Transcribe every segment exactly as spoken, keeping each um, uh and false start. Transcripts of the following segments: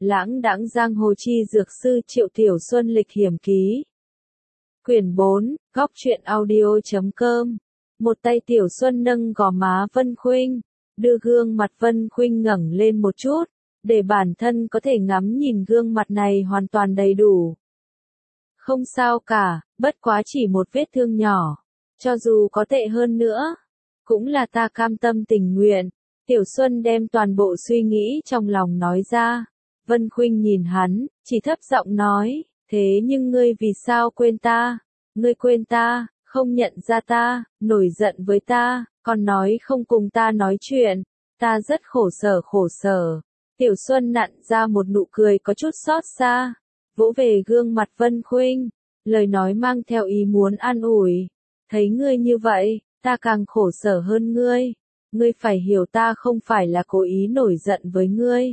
Lãng đãng giang hồ chi dược sư Triệu Tiểu Xuân lịch hiểm ký. Quyển bốn, góc truyện audio chấm com. Một tay Tiểu Xuân nâng gò má Vân Khuynh, đưa gương mặt Vân Khuynh ngẩng lên một chút, để bản thân có thể ngắm nhìn gương mặt này hoàn toàn đầy đủ. Không sao cả, bất quá chỉ một vết thương nhỏ, cho dù có tệ hơn nữa, cũng là ta cam tâm tình nguyện. Tiểu Xuân đem toàn bộ suy nghĩ trong lòng nói ra. Vân Khuynh nhìn hắn, chỉ thấp giọng nói, thế nhưng ngươi vì sao quên ta? Ngươi quên ta, không nhận ra ta, nổi giận với ta, còn nói không cùng ta nói chuyện, ta rất khổ sở khổ sở. Tiểu Xuân nặn ra một nụ cười có chút xót xa, vỗ về gương mặt Vân Khuynh, lời nói mang theo ý muốn an ủi. Thấy ngươi như vậy, ta càng khổ sở hơn ngươi, ngươi phải hiểu ta không phải là cố ý nổi giận với ngươi.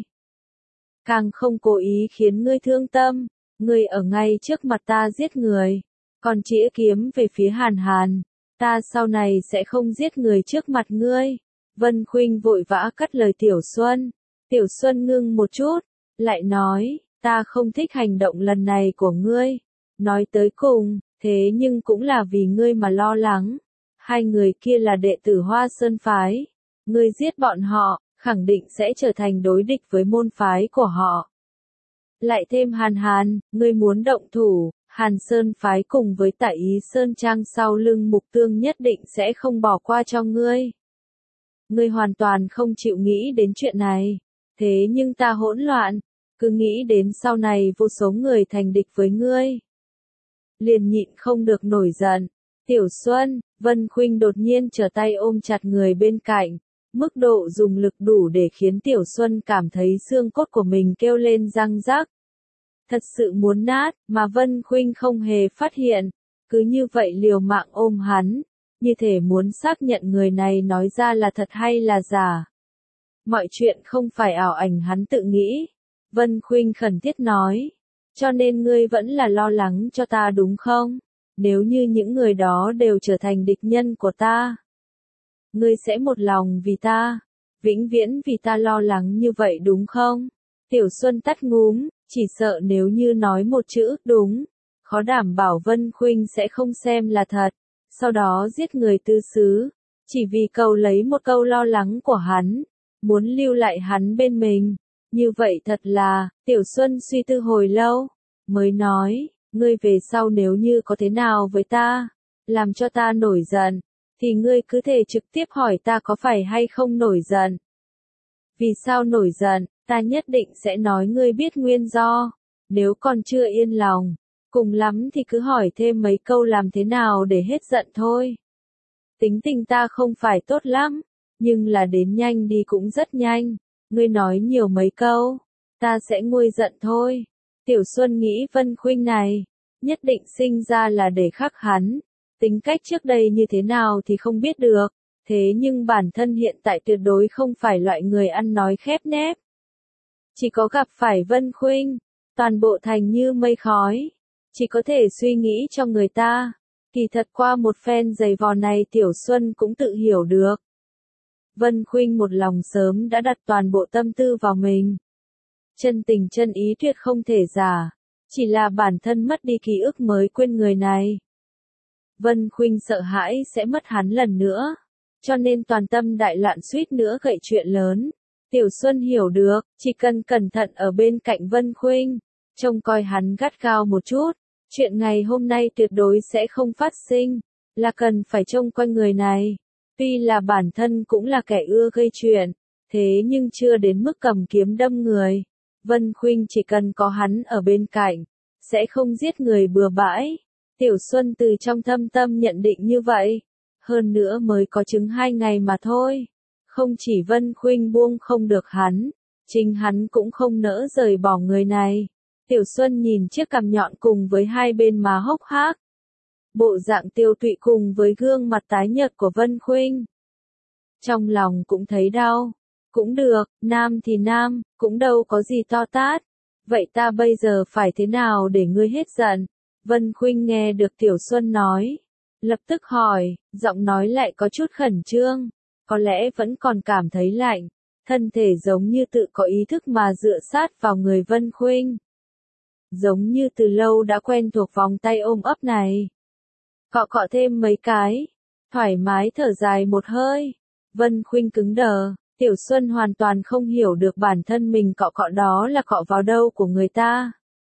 Càng không cố ý khiến ngươi thương tâm, ngươi ở ngay trước mặt ta giết người, còn chĩa kiếm về phía Hàn Hàn, ta sau này sẽ không giết người trước mặt ngươi. Vân Khuynh vội vã cắt lời Tiểu Xuân. Tiểu Xuân ngưng một chút, lại nói, ta không thích hành động lần này của ngươi. Nói tới cùng, thế nhưng cũng là vì ngươi mà lo lắng. Hai người kia là đệ tử Hoa Sơn Phái, ngươi giết bọn họ, khẳng định sẽ trở thành đối địch với môn phái của họ. Lại thêm Hàn Hàn, ngươi muốn động thủ, Hàn Sơn Phái cùng với Tại Ý Sơn Trang sau lưng Mục Tương nhất định sẽ không bỏ qua cho ngươi. Ngươi hoàn toàn không chịu nghĩ đến chuyện này, thế nhưng ta hỗn loạn, cứ nghĩ đến sau này vô số người thành địch với ngươi. Liền nhịn không được nổi giận. Tiểu Xuân, Vân Khuynh đột nhiên trở tay ôm chặt người bên cạnh. Mức độ dùng lực đủ để khiến Tiểu Xuân cảm thấy xương cốt của mình kêu lên răng rắc. Thật sự muốn nát, mà Vân Khuynh không hề phát hiện. Cứ như vậy liều mạng ôm hắn, như thể muốn xác nhận người này nói ra là thật hay là giả. Mọi chuyện không phải ảo ảnh hắn tự nghĩ. Vân Khuynh khẩn thiết nói. Cho nên ngươi vẫn là lo lắng cho ta đúng không? Nếu như những người đó đều trở thành địch nhân của ta, ngươi sẽ một lòng vì ta, vĩnh viễn vì ta lo lắng như vậy đúng không? Tiểu Xuân tắt ngúm, chỉ sợ nếu như nói một chữ đúng, khó đảm bảo Vân Khuynh sẽ không xem là thật, sau đó giết người tứ xứ, chỉ vì cầu lấy một câu lo lắng của hắn, muốn lưu lại hắn bên mình. Như vậy thật là, Tiểu Xuân suy tư hồi lâu, mới nói, ngươi về sau nếu như có thế nào với ta, làm cho ta nổi giận, thì ngươi cứ thể trực tiếp hỏi ta có phải hay không nổi giận. Vì sao nổi giận, ta nhất định sẽ nói ngươi biết nguyên do. Nếu còn chưa yên lòng, cùng lắm thì cứ hỏi thêm mấy câu làm thế nào để hết giận thôi. Tính tình ta không phải tốt lắm, nhưng là đến nhanh đi cũng rất nhanh. Ngươi nói nhiều mấy câu, ta sẽ nguôi giận thôi. Tiểu Xuân nghĩ Vân Khuynh này, nhất định sinh ra là để khắc hắn. Tính cách trước đây như thế nào thì không biết được, thế nhưng bản thân hiện tại tuyệt đối không phải loại người ăn nói khép nép. Chỉ có gặp phải Vân Khuynh, toàn bộ thành như mây khói, chỉ có thể suy nghĩ cho người ta. Kỳ thật qua một phen giày vò này Tiểu Xuân cũng tự hiểu được. Vân Khuynh một lòng sớm đã đặt toàn bộ tâm tư vào mình. Chân tình chân ý tuyệt không thể giả, chỉ là bản thân mất đi ký ức mới quên người này. Vân Khuynh sợ hãi sẽ mất hắn lần nữa, cho nên toàn tâm đại loạn suýt nữa gậy chuyện lớn. Tiểu Xuân hiểu được, chỉ cần cẩn thận ở bên cạnh Vân Khuynh, trông coi hắn gắt gao một chút, chuyện ngày hôm nay tuyệt đối sẽ không phát sinh, là cần phải trông coi người này. Tuy là bản thân cũng là kẻ ưa gây chuyện, thế nhưng chưa đến mức cầm kiếm đâm người. Vân Khuynh chỉ cần có hắn ở bên cạnh, sẽ không giết người bừa bãi. Tiểu Xuân từ trong thâm tâm nhận định như vậy. Hơn nữa mới có chứng hai ngày mà thôi. Không chỉ Vân Khuynh buông không được hắn, chính hắn cũng không nỡ rời bỏ người này. Tiểu Xuân nhìn chiếc cằm nhọn cùng với hai bên má hốc hác. Bộ dạng tiêu tụy cùng với gương mặt tái nhợt của Vân Khuynh. Trong lòng cũng thấy đau. Cũng được, nam thì nam, cũng đâu có gì to tát. Vậy ta bây giờ phải thế nào để ngươi hết giận? Vân Khuynh nghe được Tiểu Xuân nói. Lập tức hỏi, giọng nói lại có chút khẩn trương. Có lẽ vẫn còn cảm thấy lạnh. thân thể giống như tự có ý thức mà dựa sát vào người Vân Khuynh. Giống như từ lâu đã quen thuộc vòng tay ôm ấp này. Cọ cọ thêm mấy cái, thoải mái thở dài một hơi. Vân Khuynh cứng đờ, Tiểu Xuân hoàn toàn không hiểu được bản thân mình cọ cọ đó là cọ vào đâu của người ta.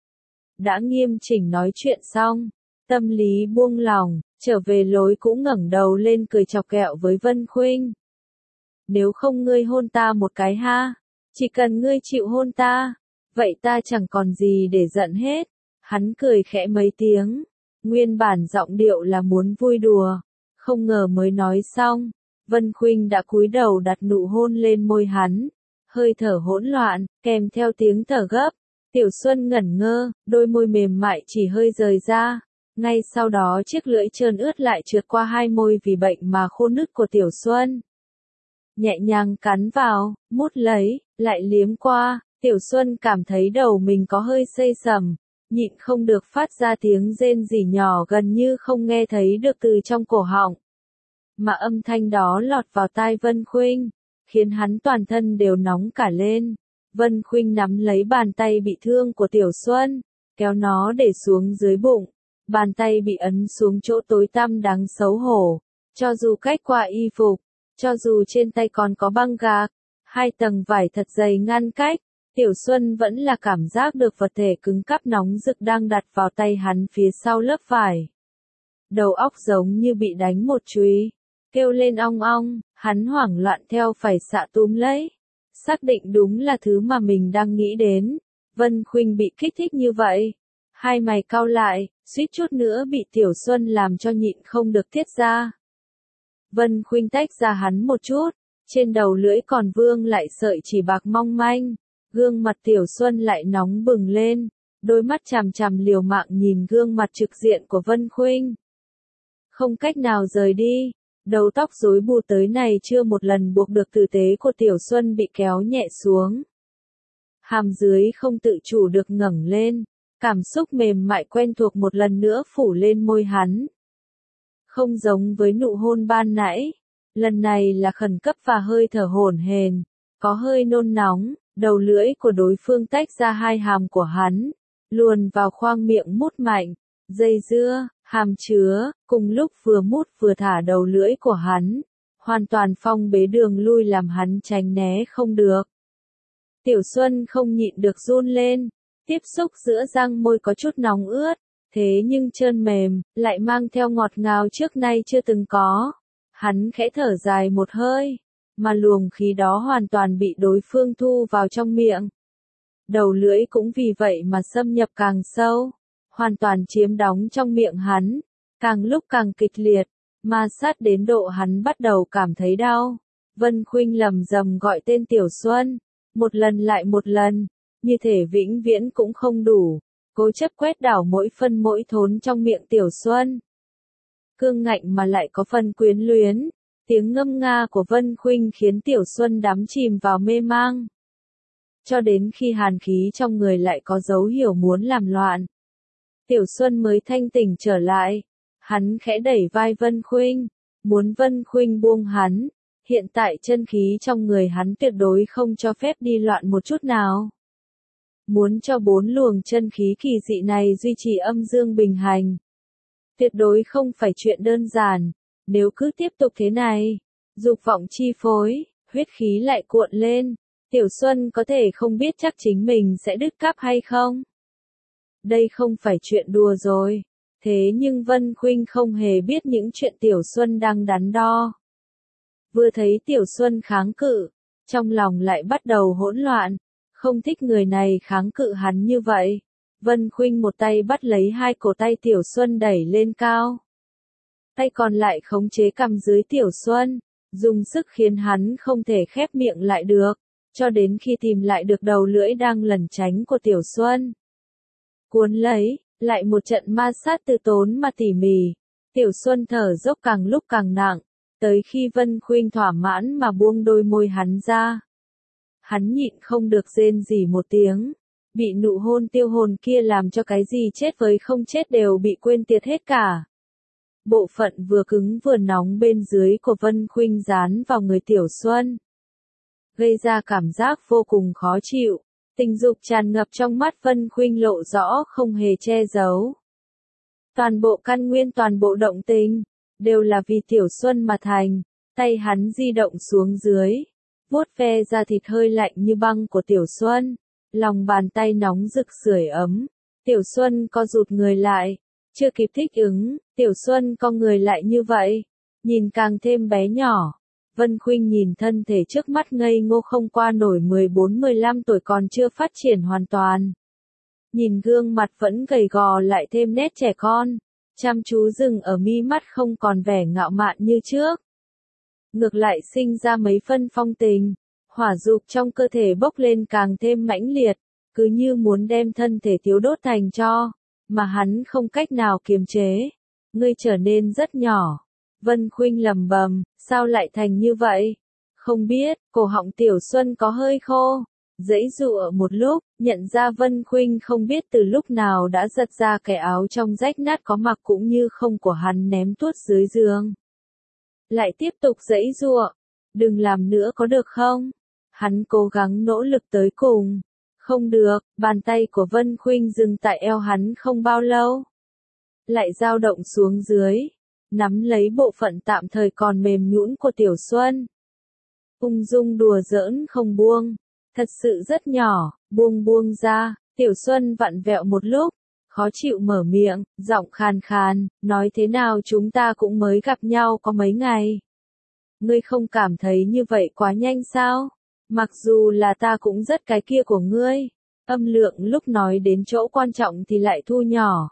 Đã nghiêm chỉnh nói chuyện xong, tâm lý buông lỏng, trở về lối cũ ngẩng đầu lên cười chọc ghẹo với Vân Khuynh. Nếu không ngươi hôn ta một cái ha, chỉ cần ngươi chịu hôn ta, vậy ta chẳng còn gì để giận hết. Hắn cười khẽ mấy tiếng, nguyên bản giọng điệu là muốn vui đùa, không ngờ mới nói xong, Vân Khuynh đã cúi đầu đặt nụ hôn lên môi hắn, hơi thở hỗn loạn, kèm theo tiếng thở gấp. Tiểu Xuân ngẩn ngơ, đôi môi mềm mại chỉ hơi rời ra, ngay sau đó chiếc lưỡi trơn ướt lại trượt qua hai môi vì bệnh mà khô nứt của Tiểu Xuân. Nhẹ nhàng cắn vào, mút lấy, lại liếm qua, Tiểu Xuân cảm thấy đầu mình có hơi xây sầm, nhịn không được phát ra tiếng rên rỉ nhỏ gần như không nghe thấy được từ trong cổ họng. Mà âm thanh đó lọt vào tai Vân Khuynh, khiến hắn toàn thân đều nóng cả lên. Vân Khuynh nắm lấy bàn tay bị thương của Tiểu Xuân, kéo nó để xuống dưới bụng. Bàn tay bị ấn xuống chỗ tối tăm đáng xấu hổ. Cho dù cách qua y phục, cho dù trên tay còn có băng gạc, hai tầng vải thật dày ngăn cách, Tiểu Xuân vẫn là cảm giác được vật thể cứng cáp nóng rực đang đặt vào tay hắn phía sau lớp vải. Đầu óc giống như bị đánh một chùy, kêu lên ong ong, hắn hoảng loạn theo phải xạ túm lấy. Xác định đúng là thứ mà mình đang nghĩ đến. Vân Khuynh bị kích thích như vậy. Hai mày cau lại, suýt chút nữa bị Tiểu Xuân làm cho nhịn không được tiết ra. Vân Khuynh tách ra hắn một chút, trên đầu lưỡi còn vương lại sợi chỉ bạc mong manh. Gương mặt Tiểu Xuân lại nóng bừng lên, đôi mắt chằm chằm liều mạng nhìn gương mặt trực diện của Vân Khuynh. Không cách nào rời đi, đầu tóc rối bù tới này chưa một lần buộc được tử tế của Tiểu Xuân bị kéo nhẹ xuống. Hàm dưới không tự chủ được ngẩng lên, cảm xúc mềm mại quen thuộc một lần nữa phủ lên môi hắn. Không giống với nụ hôn ban nãy, lần này là khẩn cấp và hơi thở hổn hển, có hơi nôn nóng, đầu lưỡi của đối phương tách ra hai hàm của hắn, luồn vào khoang miệng mút mạnh, dây dưa, hàm chứa, cùng lúc vừa mút vừa thả đầu lưỡi của hắn, hoàn toàn phong bế đường lui làm hắn tránh né không được. Tiểu Xuân không nhịn được run lên, tiếp xúc giữa răng môi có chút nóng ướt, thế nhưng trơn mềm, lại mang theo ngọt ngào trước nay chưa từng có. Hắn khẽ thở dài một hơi, mà luồng khí đó hoàn toàn bị đối phương thu vào trong miệng. Đầu lưỡi cũng vì vậy mà xâm nhập càng sâu, hoàn toàn chiếm đóng trong miệng hắn, càng lúc càng kịch liệt, ma sát đến độ hắn bắt đầu cảm thấy đau. Vân Khuynh lầm rầm gọi tên Tiểu Xuân, một lần lại một lần, như thể vĩnh viễn cũng không đủ, cố chấp quét đảo mỗi phân mỗi thốn trong miệng Tiểu Xuân. Cương ngạnh mà lại có phần quyến luyến, tiếng ngâm nga của Vân Khuynh khiến Tiểu Xuân đắm chìm vào mê mang. Cho đến khi hàn khí trong người lại có dấu hiệu muốn làm loạn, Tiểu Xuân mới thanh tỉnh trở lại. Hắn khẽ đẩy vai Vân Khuynh, muốn Vân Khuynh buông hắn. Hiện tại chân khí trong người hắn tuyệt đối không cho phép đi loạn một chút nào. Muốn cho bốn luồng chân khí kỳ dị này duy trì âm dương bình hành, tuyệt đối không phải chuyện đơn giản. Nếu cứ tiếp tục thế này, dục vọng chi phối, huyết khí lại cuộn lên, Tiểu Xuân có thể không biết chắc chính mình sẽ đứt cáp hay không. Đây không phải chuyện đùa rồi. Thế nhưng Vân Khuynh không hề biết những chuyện Tiểu Xuân đang đắn đo. Vừa thấy Tiểu Xuân kháng cự, trong lòng lại bắt đầu hỗn loạn, không thích người này kháng cự hắn như vậy. Vân Khuynh một tay bắt lấy hai cổ tay Tiểu Xuân đẩy lên cao. Tay còn lại khống chế cằm dưới Tiểu Xuân, dùng sức khiến hắn không thể khép miệng lại được, cho đến khi tìm lại được đầu lưỡi đang lẩn tránh của Tiểu Xuân. Cuốn lấy, lại một trận ma sát từ tốn mà tỉ mỉ, Tiểu Xuân thở dốc càng lúc càng nặng, tới khi Vân Khuynh thỏa mãn mà buông đôi môi hắn ra. Hắn nhịn không được rên rỉ một tiếng, bị nụ hôn tiêu hồn kia làm cho cái gì chết với không chết đều bị quên tiệt hết cả. Bộ phận vừa cứng vừa nóng bên dưới của Vân Khuynh dán vào người Tiểu Xuân. gây ra cảm giác vô cùng khó chịu. Tình dục tràn ngập trong mắt Vân Khuynh lộ rõ không hề che giấu. Toàn bộ căn nguyên toàn bộ động tình, đều là vì Tiểu Xuân mà thành. Tay hắn di động xuống dưới, vuốt ve da thịt hơi lạnh như băng của Tiểu Xuân. Lòng bàn tay nóng rực sưởi ấm. Tiểu Xuân co rụt người lại, chưa kịp thích ứng, Tiểu Xuân co người lại như vậy, nhìn càng thêm bé nhỏ. Vân Khuynh nhìn thân thể trước mắt ngây ngô không qua nổi mười bốn mười lăm tuổi còn chưa phát triển hoàn toàn. Nhìn gương mặt vẫn gầy gò lại thêm nét trẻ con, chăm chú dừng ở mi mắt không còn vẻ ngạo mạn như trước. Ngược lại sinh ra mấy phân phong tình, hỏa dục trong cơ thể bốc lên càng thêm mãnh liệt, cứ như muốn đem thân thể thiếu đốt thành tro, mà hắn không cách nào kiềm chế. Ngươi trở nên rất nhỏ. Vân Khuynh lẩm bẩm, sao lại thành như vậy? Không biết, cổ họng Tiểu Xuân có hơi khô. Giãy giụa một lúc, nhận ra Vân Khuynh không biết từ lúc nào đã giật ra cái áo trong rách nát có mặc cũng như không của hắn ném tuốt dưới giường. Lại tiếp tục giãy giụa, đừng làm nữa có được không? Hắn cố gắng nỗ lực tới cùng. Không được, bàn tay của Vân Khuynh dừng tại eo hắn không bao lâu. Lại dao động xuống dưới, nắm lấy bộ phận tạm thời còn mềm nhũn của Tiểu Xuân. Ung dung đùa giỡn không buông, thật sự rất nhỏ, buông buông ra, Tiểu Xuân vặn vẹo một lúc, khó chịu mở miệng, giọng khàn khàn, nói thế nào chúng ta cũng mới gặp nhau có mấy ngày. Ngươi không cảm thấy như vậy quá nhanh sao? Mặc dù là ta cũng rất cái kia của ngươi. Âm lượng lúc nói đến chỗ quan trọng thì lại thu nhỏ.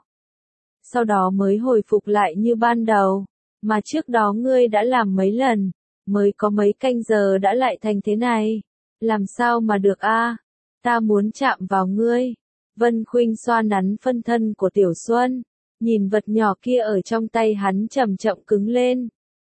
Sau đó mới hồi phục lại như ban đầu. Mà trước đó ngươi đã làm mấy lần, mới có mấy canh giờ đã lại thành thế này. Làm sao mà được a? Ta muốn chạm vào ngươi. Vân Khuynh xoa nắn phân thân của Tiểu Xuân, nhìn vật nhỏ kia ở trong tay hắn chậm chậm cứng lên.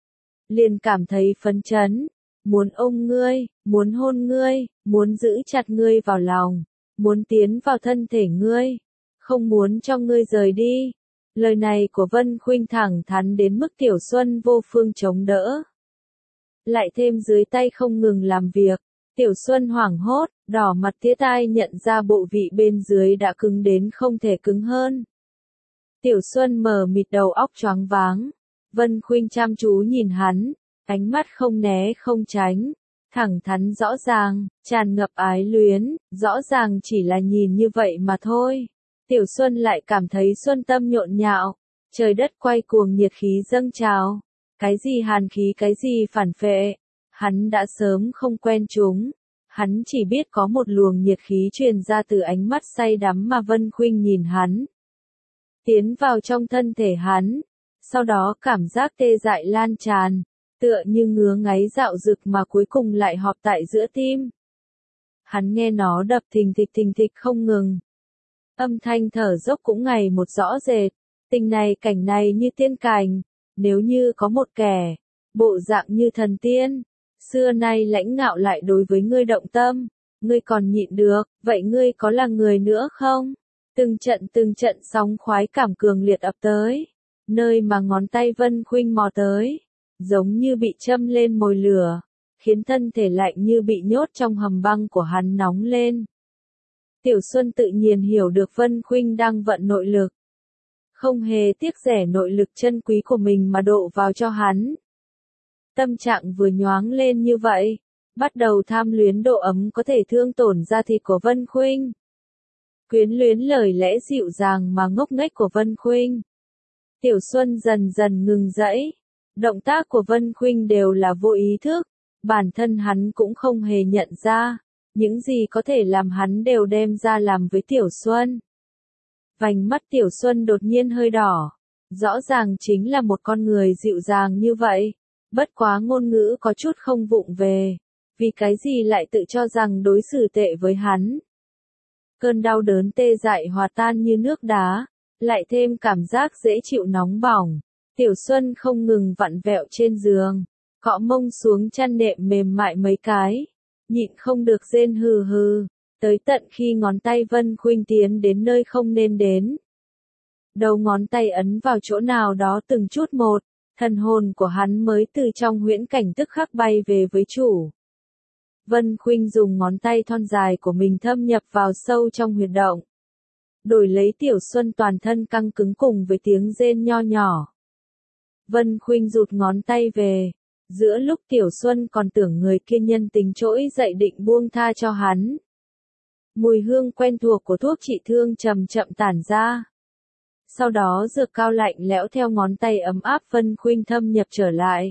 Liền cảm thấy phấn chấn, muốn ôm ngươi, muốn hôn ngươi, muốn giữ chặt ngươi vào lòng, muốn tiến vào thân thể ngươi, không muốn cho ngươi rời đi. Lời này của Vân Khuynh thẳng thắn đến mức Tiểu Xuân vô phương chống đỡ. Lại thêm dưới tay không ngừng làm việc, Tiểu Xuân hoảng hốt, đỏ mặt tía tai nhận ra bộ vị bên dưới đã cứng đến không thể cứng hơn. Tiểu Xuân mờ mịt đầu óc choáng váng. Vân Khuynh chăm chú nhìn hắn, ánh mắt không né không tránh, thẳng thắn rõ ràng, tràn ngập ái luyến, rõ ràng chỉ là nhìn như vậy mà thôi. Tiểu Xuân lại cảm thấy xuân tâm nhộn nhạo, trời đất quay cuồng nhiệt khí dâng trào. Cái gì hàn khí cái gì phản phệ, hắn đã sớm không quen chúng. Hắn chỉ biết có một luồng nhiệt khí truyền ra từ ánh mắt say đắm mà Vân Khuynh nhìn hắn. Tiến vào trong thân thể hắn, sau đó cảm giác tê dại lan tràn, tựa như ngứa ngáy dạo dực mà cuối cùng lại họp tại giữa tim. Hắn nghe nó đập thình thịch thình thịch không ngừng. Âm thanh thở dốc cũng ngày một rõ rệt, tình này cảnh này như tiên cảnh, nếu như có một kẻ, bộ dạng như thần tiên, xưa nay lãnh ngạo lại đối với ngươi động tâm, ngươi còn nhịn được, vậy ngươi có là người nữa không? Từng trận từng trận sóng khoái cảm cường liệt ập tới, nơi mà ngón tay Vân Khuynh mò tới, giống như bị châm lên mồi lửa, khiến thân thể lạnh như bị nhốt trong hầm băng của hắn nóng lên. Tiểu Xuân tự nhiên hiểu được Vân Khuynh đang vận nội lực, không hề tiếc rẻ nội lực chân quý của mình mà độ vào cho hắn. Tâm trạng vừa nhoáng lên như vậy, bắt đầu tham luyến độ ấm có thể thương tổn da thịt của Vân Khuynh. Quyến luyến lời lẽ dịu dàng mà ngốc nghếch của Vân Khuynh. Tiểu Xuân dần dần ngừng dãy, động tác của Vân Khuynh đều là vô ý thức, bản thân hắn cũng không hề nhận ra, những gì có thể làm hắn đều đem ra làm với Tiểu Xuân. Vành mắt Tiểu Xuân đột nhiên hơi đỏ, rõ ràng chính là một con người dịu dàng như vậy, bất quá ngôn ngữ có chút không vụng về, vì cái gì lại tự cho rằng đối xử tệ với hắn. Cơn đau đớn tê dại hòa tan như nước đá, lại thêm cảm giác dễ chịu nóng bỏng. Tiểu Xuân không ngừng vặn vẹo trên giường, cọ mông xuống chăn nệm mềm mại mấy cái, nhịn không được rên hừ hừ, tới tận khi ngón tay Vân Khuynh tiến đến nơi không nên đến. Đầu ngón tay ấn vào chỗ nào đó từng chút một, thần hồn của hắn mới từ trong huyễn cảnh tức khắc bay về với chủ. Vân Khuynh dùng ngón tay thon dài của mình thâm nhập vào sâu trong huyệt động. Đổi lấy Tiểu Xuân toàn thân căng cứng cùng với tiếng rên nho nhỏ. Vân Khuynh rụt ngón tay về. Giữa lúc Tiểu Xuân còn tưởng người kia nhân tính trỗi dậy định buông tha cho hắn. Mùi hương quen thuộc của thuốc trị thương chậm chậm tản ra. Sau đó dược cao lạnh lẽo theo ngón tay ấm áp Vân Khuynh thâm nhập trở lại.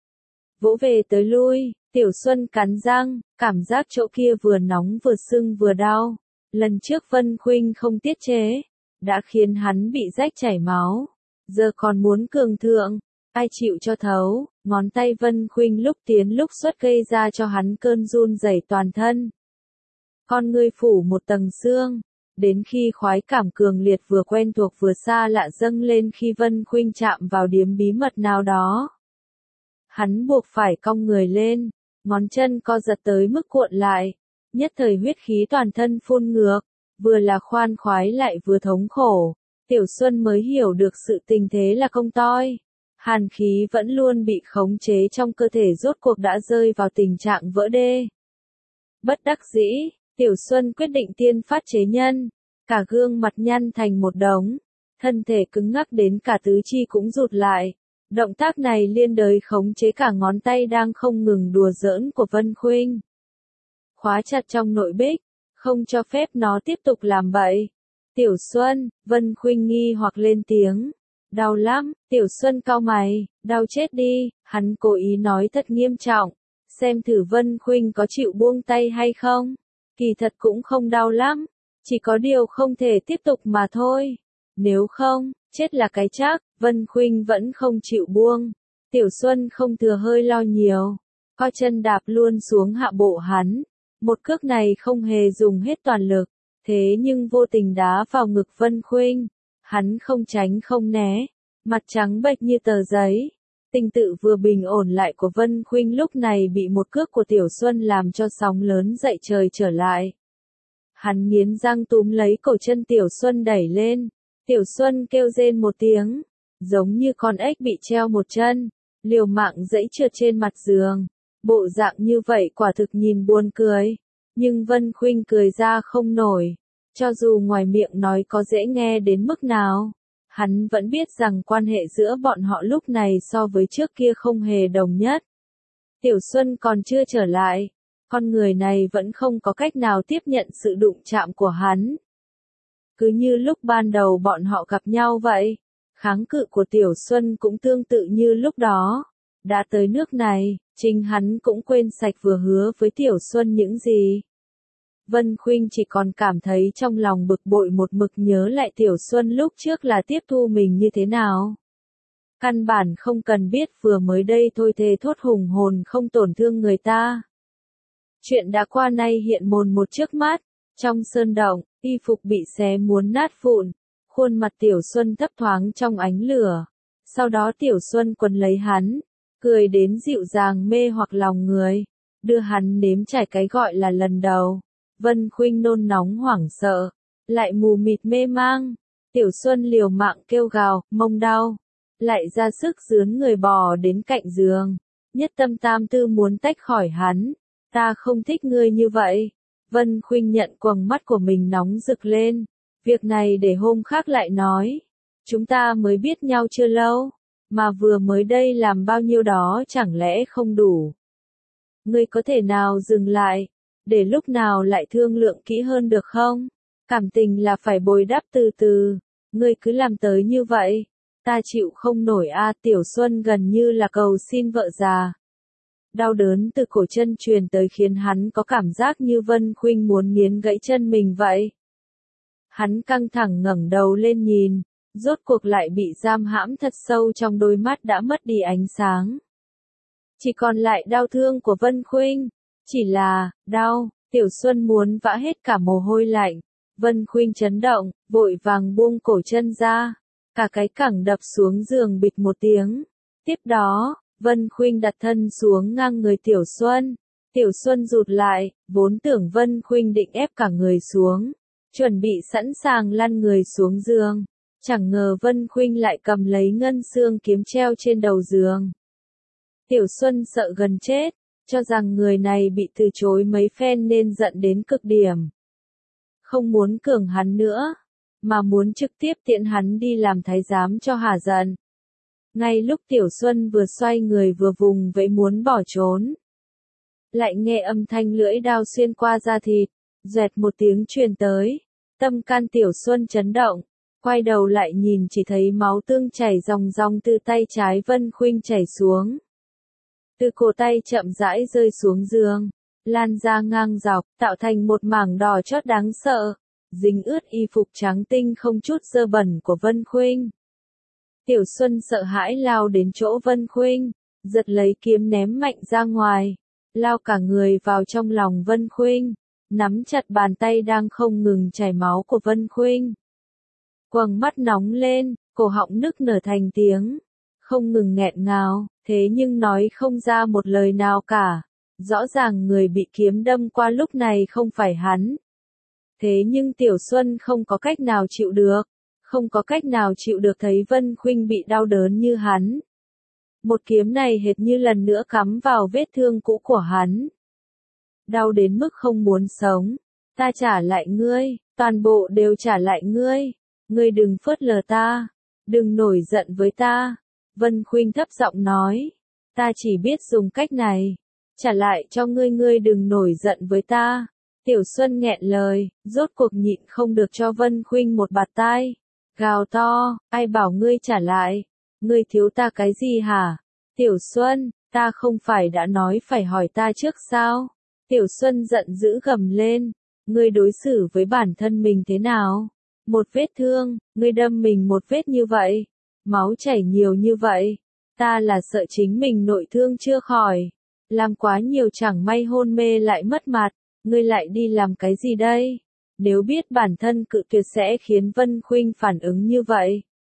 Vỗ về tới lui, Tiểu Xuân cắn răng, cảm giác chỗ kia vừa nóng vừa sưng vừa đau. Lần trước Vân Khuynh không tiết chế, đã khiến hắn bị rách chảy máu. Giờ còn muốn cường thượng, ai chịu cho thấu, ngón tay Vân Khuynh lúc tiến lúc xuất gây ra cho hắn cơn run rẩy toàn thân. Con ngươi phủ một tầng xương, đến khi khoái cảm cường liệt vừa quen thuộc vừa xa lạ dâng lên khi Vân Khuynh chạm vào điểm bí mật nào đó. Hắn buộc phải cong người lên, ngón chân co giật tới mức cuộn lại, nhất thời huyết khí toàn thân phun ngược, vừa là khoan khoái lại vừa thống khổ. Tiểu Xuân mới hiểu được sự tình thế là công toi. Hàn khí vẫn luôn bị khống chế trong cơ thể rốt cuộc đã rơi vào tình trạng vỡ đê. Bất đắc dĩ, Tiểu Xuân quyết định tiên phát chế nhân, cả gương mặt nhăn thành một đống, thân thể cứng ngắc đến cả tứ chi cũng rụt lại. Động tác này liên đới khống chế cả ngón tay đang không ngừng đùa giỡn của Vân Khuynh. Khóa chặt trong nội bích, không cho phép nó tiếp tục làm bậy. Tiểu Xuân, Vân Khuynh nghi hoặc lên tiếng. Đau lắm, Tiểu Xuân cau mày, đau chết đi, hắn cố ý nói thật nghiêm trọng. Xem thử Vân Khuynh có chịu buông tay hay không. Kỳ thật cũng không đau lắm, chỉ có điều không thể tiếp tục mà thôi. Nếu không, chết là cái chắc. Vân Khuynh vẫn không chịu buông. Tiểu Xuân không thừa hơi lo nhiều, co chân đạp luôn xuống hạ bộ hắn. Một cước này không hề dùng hết toàn lực, thế nhưng vô tình đá vào ngực Vân Khuynh. Hắn không tránh không né, mặt trắng bệch như tờ giấy. Tình tự vừa bình ổn lại của Vân Khuynh lúc này bị một cước của Tiểu Xuân làm cho sóng lớn dậy trời trở lại. Hắn nghiến răng túm lấy cổ chân Tiểu Xuân đẩy lên. Tiểu Xuân kêu rên một tiếng, giống như con ếch bị treo một chân, liều mạng giãy trượt trên mặt giường. Bộ dạng như vậy quả thực nhìn buồn cười, nhưng Vân Khuynh cười ra không nổi. Cho dù ngoài miệng nói có dễ nghe đến mức nào, hắn vẫn biết rằng quan hệ giữa bọn họ lúc này so với trước kia không hề đồng nhất. Tiểu Xuân còn chưa trở lại, con người này vẫn không có cách nào tiếp nhận sự đụng chạm của hắn. Cứ như lúc ban đầu bọn họ gặp nhau vậy, kháng cự của Tiểu Xuân cũng tương tự như lúc đó. Đã tới nước này, chính hắn cũng quên sạch vừa hứa với Tiểu Xuân những gì. Vân Khuynh chỉ còn cảm thấy trong lòng bực bội một mực nhớ lại Tiểu Xuân lúc trước là tiếp thu mình như thế nào. Căn bản không cần biết vừa mới đây thôi thề thốt hùng hồn không tổn thương người ta. Chuyện đã qua nay hiện mồn một trước mắt, trong sơn động, y phục bị xé muốn nát vụn, khuôn mặt Tiểu Xuân thấp thoáng trong ánh lửa. Sau đó Tiểu Xuân quấn lấy hắn, cười đến dịu dàng mê hoặc lòng người, đưa hắn nếm trải cái gọi là lần đầu. Vân Khuynh nôn nóng hoảng sợ, lại mù mịt mê mang. Tiểu Xuân liều mạng kêu gào, mông đau, lại ra sức dướn người bò đến cạnh giường, nhất tâm tam tư muốn tách khỏi hắn. Ta không thích ngươi như vậy. Vân Khuynh nhận quầng mắt của mình nóng rực lên. Việc này để hôm khác lại nói. Chúng ta mới biết nhau chưa lâu, mà vừa mới đây làm bao nhiêu đó chẳng lẽ không đủ. Ngươi có thể nào dừng lại, để lúc nào lại thương lượng kỹ hơn được không? Cảm tình là phải bồi đắp từ từ, ngươi cứ làm tới như vậy, ta chịu không nổi a. Tiểu Xuân gần như là cầu xin vợ già. Đau đớn từ cổ chân truyền tới khiến hắn có cảm giác như Vân Khuynh muốn nghiến gãy chân mình vậy. Hắn căng thẳng ngẩng đầu lên nhìn, rốt cuộc lại bị giam hãm thật sâu trong đôi mắt đã mất đi ánh sáng. Chỉ còn lại đau thương của Vân Khuynh, chỉ là, đau. Tiểu Xuân muốn vã hết cả mồ hôi lạnh. Vân Khuynh chấn động, vội vàng buông cổ chân ra, cả cái cẳng đập xuống giường bịch một tiếng. Tiếp đó, Vân Khuynh đặt thân xuống ngang người Tiểu Xuân. Tiểu Xuân rụt lại, vốn tưởng Vân Khuynh định ép cả người xuống, chuẩn bị sẵn sàng lăn người xuống giường. Chẳng ngờ Vân Khuynh lại cầm lấy ngân xương kiếm treo trên đầu giường. Tiểu Xuân sợ gần chết, cho rằng người này bị từ chối mấy phen nên giận đến cực điểm. Không muốn cưỡng hắn nữa, mà muốn trực tiếp tiễn hắn đi làm thái giám cho hả giận. Ngay lúc Tiểu Xuân vừa xoay người vừa vùng vẫy muốn bỏ trốn, lại nghe âm thanh lưỡi đao xuyên qua da thịt, doẹt một tiếng truyền tới, tâm can Tiểu Xuân chấn động, quay đầu lại nhìn chỉ thấy máu tương chảy ròng ròng từ tay trái Vân Khuynh chảy xuống. Từ cổ tay chậm rãi rơi xuống giường, lan ra ngang dọc, tạo thành một mảng đỏ chót đáng sợ, dính ướt y phục trắng tinh không chút dơ bẩn của Vân Khuynh. Tiểu Xuân sợ hãi lao đến chỗ Vân Khuynh, giật lấy kiếm ném mạnh ra ngoài, lao cả người vào trong lòng Vân Khuynh, nắm chặt bàn tay đang không ngừng chảy máu của Vân Khuynh. Quầng mắt nóng lên, cổ họng nức nở thành tiếng, không ngừng nghẹn ngào, thế nhưng nói không ra một lời nào cả. Rõ ràng người bị kiếm đâm qua lúc này không phải hắn. Thế nhưng Tiểu Xuân không có cách nào chịu được, không có cách nào chịu được thấy Vân Khuynh bị đau đớn như hắn. Một kiếm này hệt như lần nữa cắm vào vết thương cũ của hắn. Đau đến mức không muốn sống, ta trả lại ngươi, toàn bộ đều trả lại ngươi, ngươi đừng phớt lờ ta, đừng nổi giận với ta. Vân Khuynh thấp giọng nói, ta chỉ biết dùng cách này, trả lại cho ngươi, ngươi đừng nổi giận với ta. Tiểu Xuân nghẹn lời, rốt cuộc nhịn không được cho Vân Khuynh một bạt tai, gào to, ai bảo ngươi trả lại, ngươi thiếu ta cái gì hả? Tiểu Xuân, ta không phải đã nói phải hỏi ta trước sao? Tiểu Xuân giận dữ gầm lên, ngươi đối xử với bản thân mình thế nào? Một vết thương, ngươi đâm mình một vết như vậy, máu chảy nhiều như vậy, ta là sợ chính mình nội thương chưa khỏi, làm quá nhiều chẳng may hôn mê lại mất mặt, ngươi lại đi làm cái gì đây? Nếu biết bản thân cự tuyệt sẽ khiến Vân Khuynh phản ứng như vậy,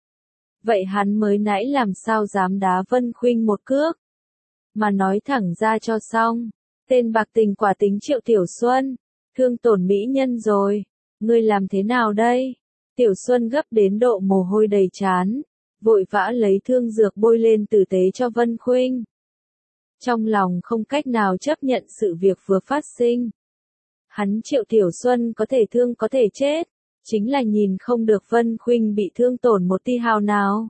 vậy hắn mới nãy làm sao dám đá Vân Khuynh một cước? Mà nói thẳng ra cho xong, tên bạc tình quả tính Triệu Tiểu Xuân, thương tổn mỹ nhân rồi, ngươi làm thế nào đây? Tiểu Xuân gấp đến độ mồ hôi đầy trán, vội vã lấy thương dược bôi lên tử tế cho Vân Khuynh. Trong lòng không cách nào chấp nhận sự việc vừa phát sinh. Hắn Triệu Tiểu Xuân có thể thương có thể chết, chính là nhìn không được Vân Khuynh bị thương tổn một ti hào nào.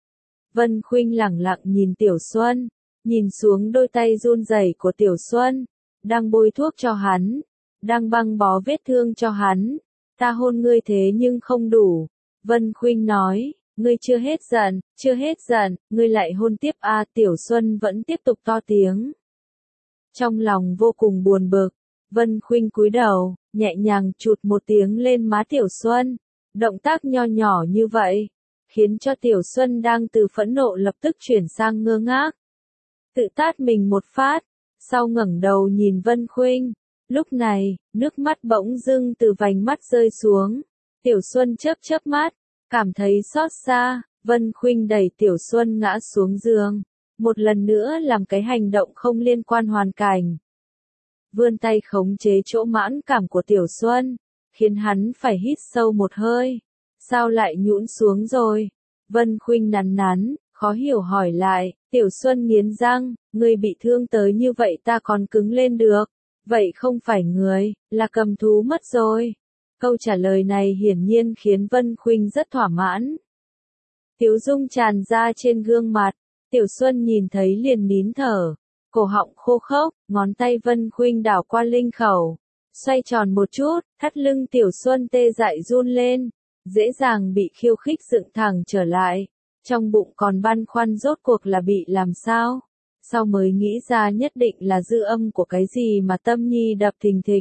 Vân Khuynh lẳng lặng nhìn Tiểu Xuân, nhìn xuống đôi tay run rẩy của Tiểu Xuân, đang bôi thuốc cho hắn, đang băng bó vết thương cho hắn. Ta hôn ngươi thế nhưng không đủ. Vân Khuynh nói, ngươi chưa hết giận, chưa hết giận, ngươi lại hôn tiếp a. À, Tiểu Xuân vẫn tiếp tục to tiếng. Trong lòng vô cùng buồn bực, Vân Khuynh cúi đầu, nhẹ nhàng chụt một tiếng lên má Tiểu Xuân. Động tác nho nhỏ như vậy, khiến cho Tiểu Xuân đang từ phẫn nộ lập tức chuyển sang ngơ ngác. Tự tát mình một phát, sau ngẩng đầu nhìn Vân Khuynh. Lúc này, nước mắt bỗng dưng từ vành mắt rơi xuống. Tiểu Xuân chớp chớp mắt, cảm thấy xót xa. Vân Khuynh đẩy Tiểu Xuân ngã xuống giường, một lần nữa làm cái hành động không liên quan hoàn cảnh. Vươn tay khống chế chỗ mãn cảm của Tiểu Xuân, khiến hắn phải hít sâu một hơi. Sao lại nhũn xuống rồi? Vân Khuynh nắn nắn, khó hiểu hỏi lại. Tiểu Xuân nghiến răng, ngươi bị thương tới như vậy ta còn cứng lên được. Vậy không phải người, là cầm thú mất rồi. Câu trả lời này hiển nhiên khiến Vân Khuynh rất thỏa mãn. Tiếu dung tràn ra trên gương mặt, Tiểu Xuân nhìn thấy liền nín thở, cổ họng khô khốc, ngón tay Vân Khuynh đảo qua linh khẩu, xoay tròn một chút, thắt lưng Tiểu Xuân tê dại run lên, dễ dàng bị khiêu khích dựng thẳng trở lại, trong bụng còn băn khoăn rốt cuộc là bị làm sao. Sau mới nghĩ ra nhất định là dư âm của cái gì mà tâm nhi đập thình thịch.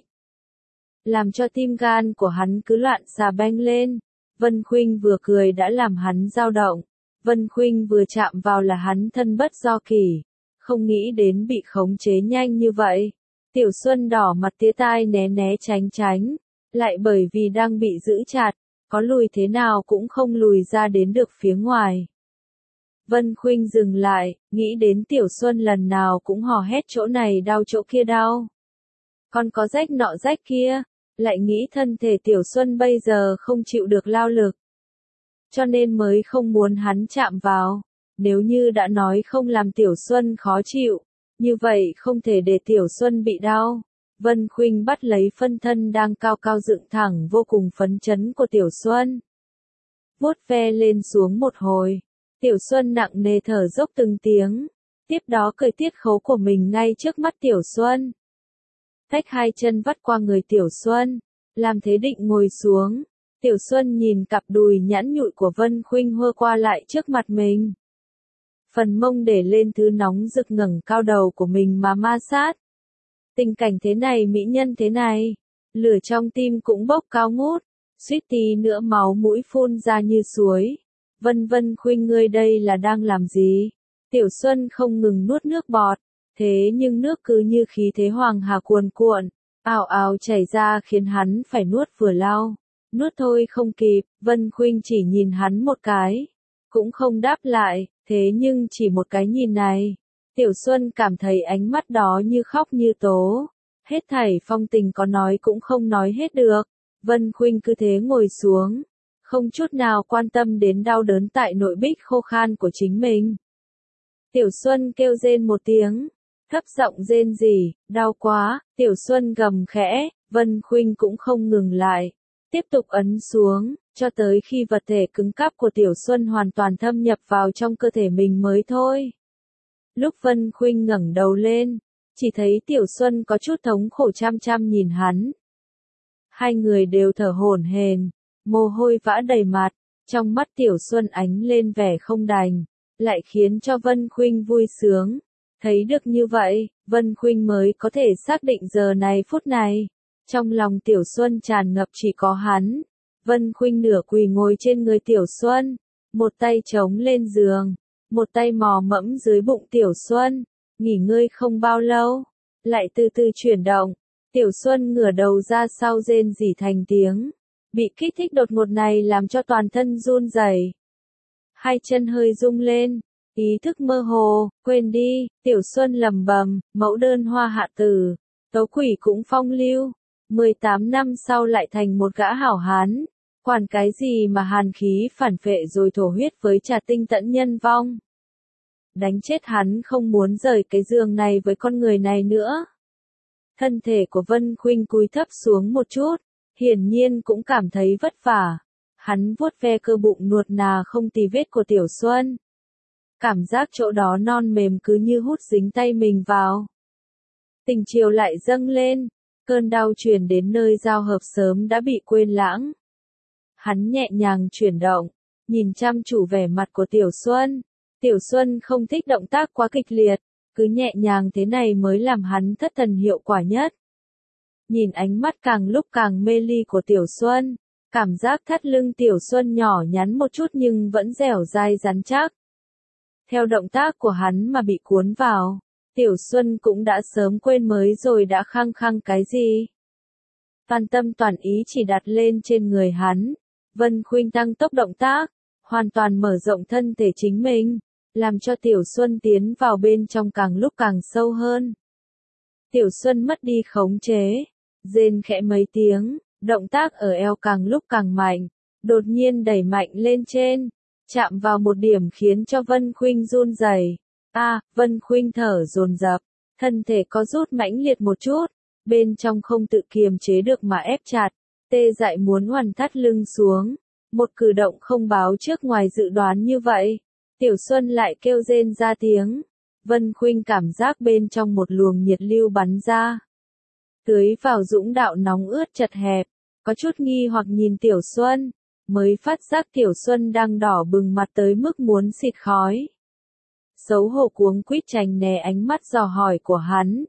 Làm cho tim gan của hắn cứ loạn xà beng lên. Vân Khuynh vừa cười đã làm hắn dao động. Vân Khuynh vừa chạm vào là hắn thân bất do kỷ. Không nghĩ đến bị khống chế nhanh như vậy. Tiểu Xuân đỏ mặt tía tai né né tránh tránh. Lại bởi vì đang bị giữ chặt, có lùi thế nào cũng không lùi ra đến được phía ngoài. Vân Khuynh dừng lại, nghĩ đến Tiểu Xuân lần nào cũng hò hét chỗ này đau chỗ kia đau. Còn có rách nọ rách kia, lại nghĩ thân thể Tiểu Xuân bây giờ không chịu được lao lực. Cho nên mới không muốn hắn chạm vào, nếu như đã nói không làm Tiểu Xuân khó chịu, Như vậy không thể để Tiểu Xuân bị đau. Vân Khuynh bắt lấy phân thân đang cao cao dựng thẳng vô cùng phấn chấn của Tiểu Xuân. Vuốt ve lên xuống một hồi. Tiểu Xuân nặng nề thở dốc từng tiếng. Tiếp đó cởi tiết khấu của mình ngay trước mắt Tiểu Xuân. Tách hai chân vắt qua người Tiểu Xuân. Làm thế định ngồi xuống. Tiểu Xuân nhìn cặp đùi nhẵn nhụi của Vân Khuynh hơ qua lại trước mặt mình. Phần mông để lên thứ nóng rực ngẩng cao đầu của mình mà ma sát. Tình cảnh thế này mỹ nhân thế này. Lửa trong tim cũng bốc cao ngút. Suýt tí nữa máu mũi phun ra như suối. Vân Vân Khuynh ngươi đây là đang làm gì? Tiểu Xuân không ngừng nuốt nước bọt. Thế nhưng nước cứ như khí thế hoàng hà cuồn cuộn. Ào ào chảy ra khiến hắn phải nuốt vừa lau. Nuốt thôi không kịp, Vân Khuynh chỉ nhìn hắn một cái. Cũng không đáp lại, thế nhưng chỉ một cái nhìn này. Tiểu Xuân cảm thấy ánh mắt đó như khóc như tố. Hết thảy phong tình có nói cũng không nói hết được. Vân Khuynh cứ thế ngồi xuống. Không chút nào quan tâm đến đau đớn tại nội bích khô khan của chính mình. Tiểu Xuân kêu rên một tiếng. Thấp giọng rên rỉ, đau quá, Tiểu Xuân gầm khẽ, Vân Khuynh cũng không ngừng lại. Tiếp tục ấn xuống, cho tới khi vật thể cứng cáp của Tiểu Xuân hoàn toàn thâm nhập vào trong cơ thể mình mới thôi. Lúc Vân Khuynh ngẩng đầu lên, chỉ thấy Tiểu Xuân có chút thống khổ chăm chăm nhìn hắn. Hai người đều thở hổn hển, mồ hôi vã đầy mặt, trong mắt Tiểu Xuân ánh lên vẻ không đành, lại khiến cho Vân Khuynh vui sướng. Thấy được như vậy, Vân Khuynh mới có thể xác định giờ này phút này. Trong lòng Tiểu Xuân tràn ngập chỉ có hắn. Vân Khuynh nửa quỳ ngồi trên người Tiểu Xuân, một tay chống lên giường, một tay mò mẫm dưới bụng Tiểu Xuân, nghỉ ngơi không bao lâu, lại từ từ chuyển động. Tiểu Xuân ngửa đầu ra sau rên rỉ thành tiếng, bị kích thích đột ngột này làm cho toàn thân run rẩy. Hai chân hơi rung lên, ý thức mơ hồ, quên đi, Tiểu Xuân lẩm bẩm, mẫu đơn hoa hạ tử, tấu quỷ cũng phong lưu. mười tám năm sau lại thành một gã hảo hán, quản cái gì mà hàn khí phản phệ rồi thổ huyết với trà tinh tẫn nhân vong. Đánh chết hắn không muốn rời cái giường này với con người này nữa. Thân thể của Vân Khuynh cúi thấp xuống một chút, hiển nhiên cũng cảm thấy vất vả. Hắn vuốt ve cơ bụng nuột nà không tì vết của Tiểu Xuân. Cảm giác chỗ đó non mềm cứ như hút dính tay mình vào. Tình chiều lại dâng lên. Cơn đau truyền đến nơi giao hợp sớm đã bị quên lãng. Hắn nhẹ nhàng chuyển động, nhìn chăm chủ vẻ mặt của Tiểu Xuân. Tiểu Xuân không thích động tác quá kịch liệt, cứ nhẹ nhàng thế này mới làm hắn thất thần hiệu quả nhất. Nhìn ánh mắt càng lúc càng mê ly của Tiểu Xuân, cảm giác thắt lưng Tiểu Xuân nhỏ nhắn một chút nhưng vẫn dẻo dai rắn chắc. Theo động tác của hắn mà bị cuốn vào. Tiểu Xuân cũng đã sớm quên mới rồi đã khăng khăng cái gì. Toàn tâm toàn ý chỉ đặt lên trên người hắn. Vân Khuynh tăng tốc động tác, hoàn toàn mở rộng thân thể chính mình, làm cho Tiểu Xuân tiến vào bên trong càng lúc càng sâu hơn. Tiểu Xuân mất đi khống chế, rên khẽ mấy tiếng, động tác ở eo càng lúc càng mạnh, đột nhiên đẩy mạnh lên trên, chạm vào một điểm khiến cho Vân Khuynh run rẩy. A, à, Vân Khuynh thở dồn dập, thân thể có rút mãnh liệt một chút, bên trong không tự kiềm chế được mà ép chặt, tê dại muốn hoàn thắt lưng xuống, một cử động không báo trước ngoài dự đoán như vậy, Tiểu Xuân lại kêu rên ra tiếng, Vân Khuynh cảm giác bên trong một luồng nhiệt lưu bắn ra, tưới vào dũng đạo nóng ướt chật hẹp, có chút nghi hoặc nhìn Tiểu Xuân, mới phát giác Tiểu Xuân đang đỏ bừng mặt tới mức muốn xịt khói. Xấu hổ cuống quýt tránh né ánh mắt dò hỏi của hắn.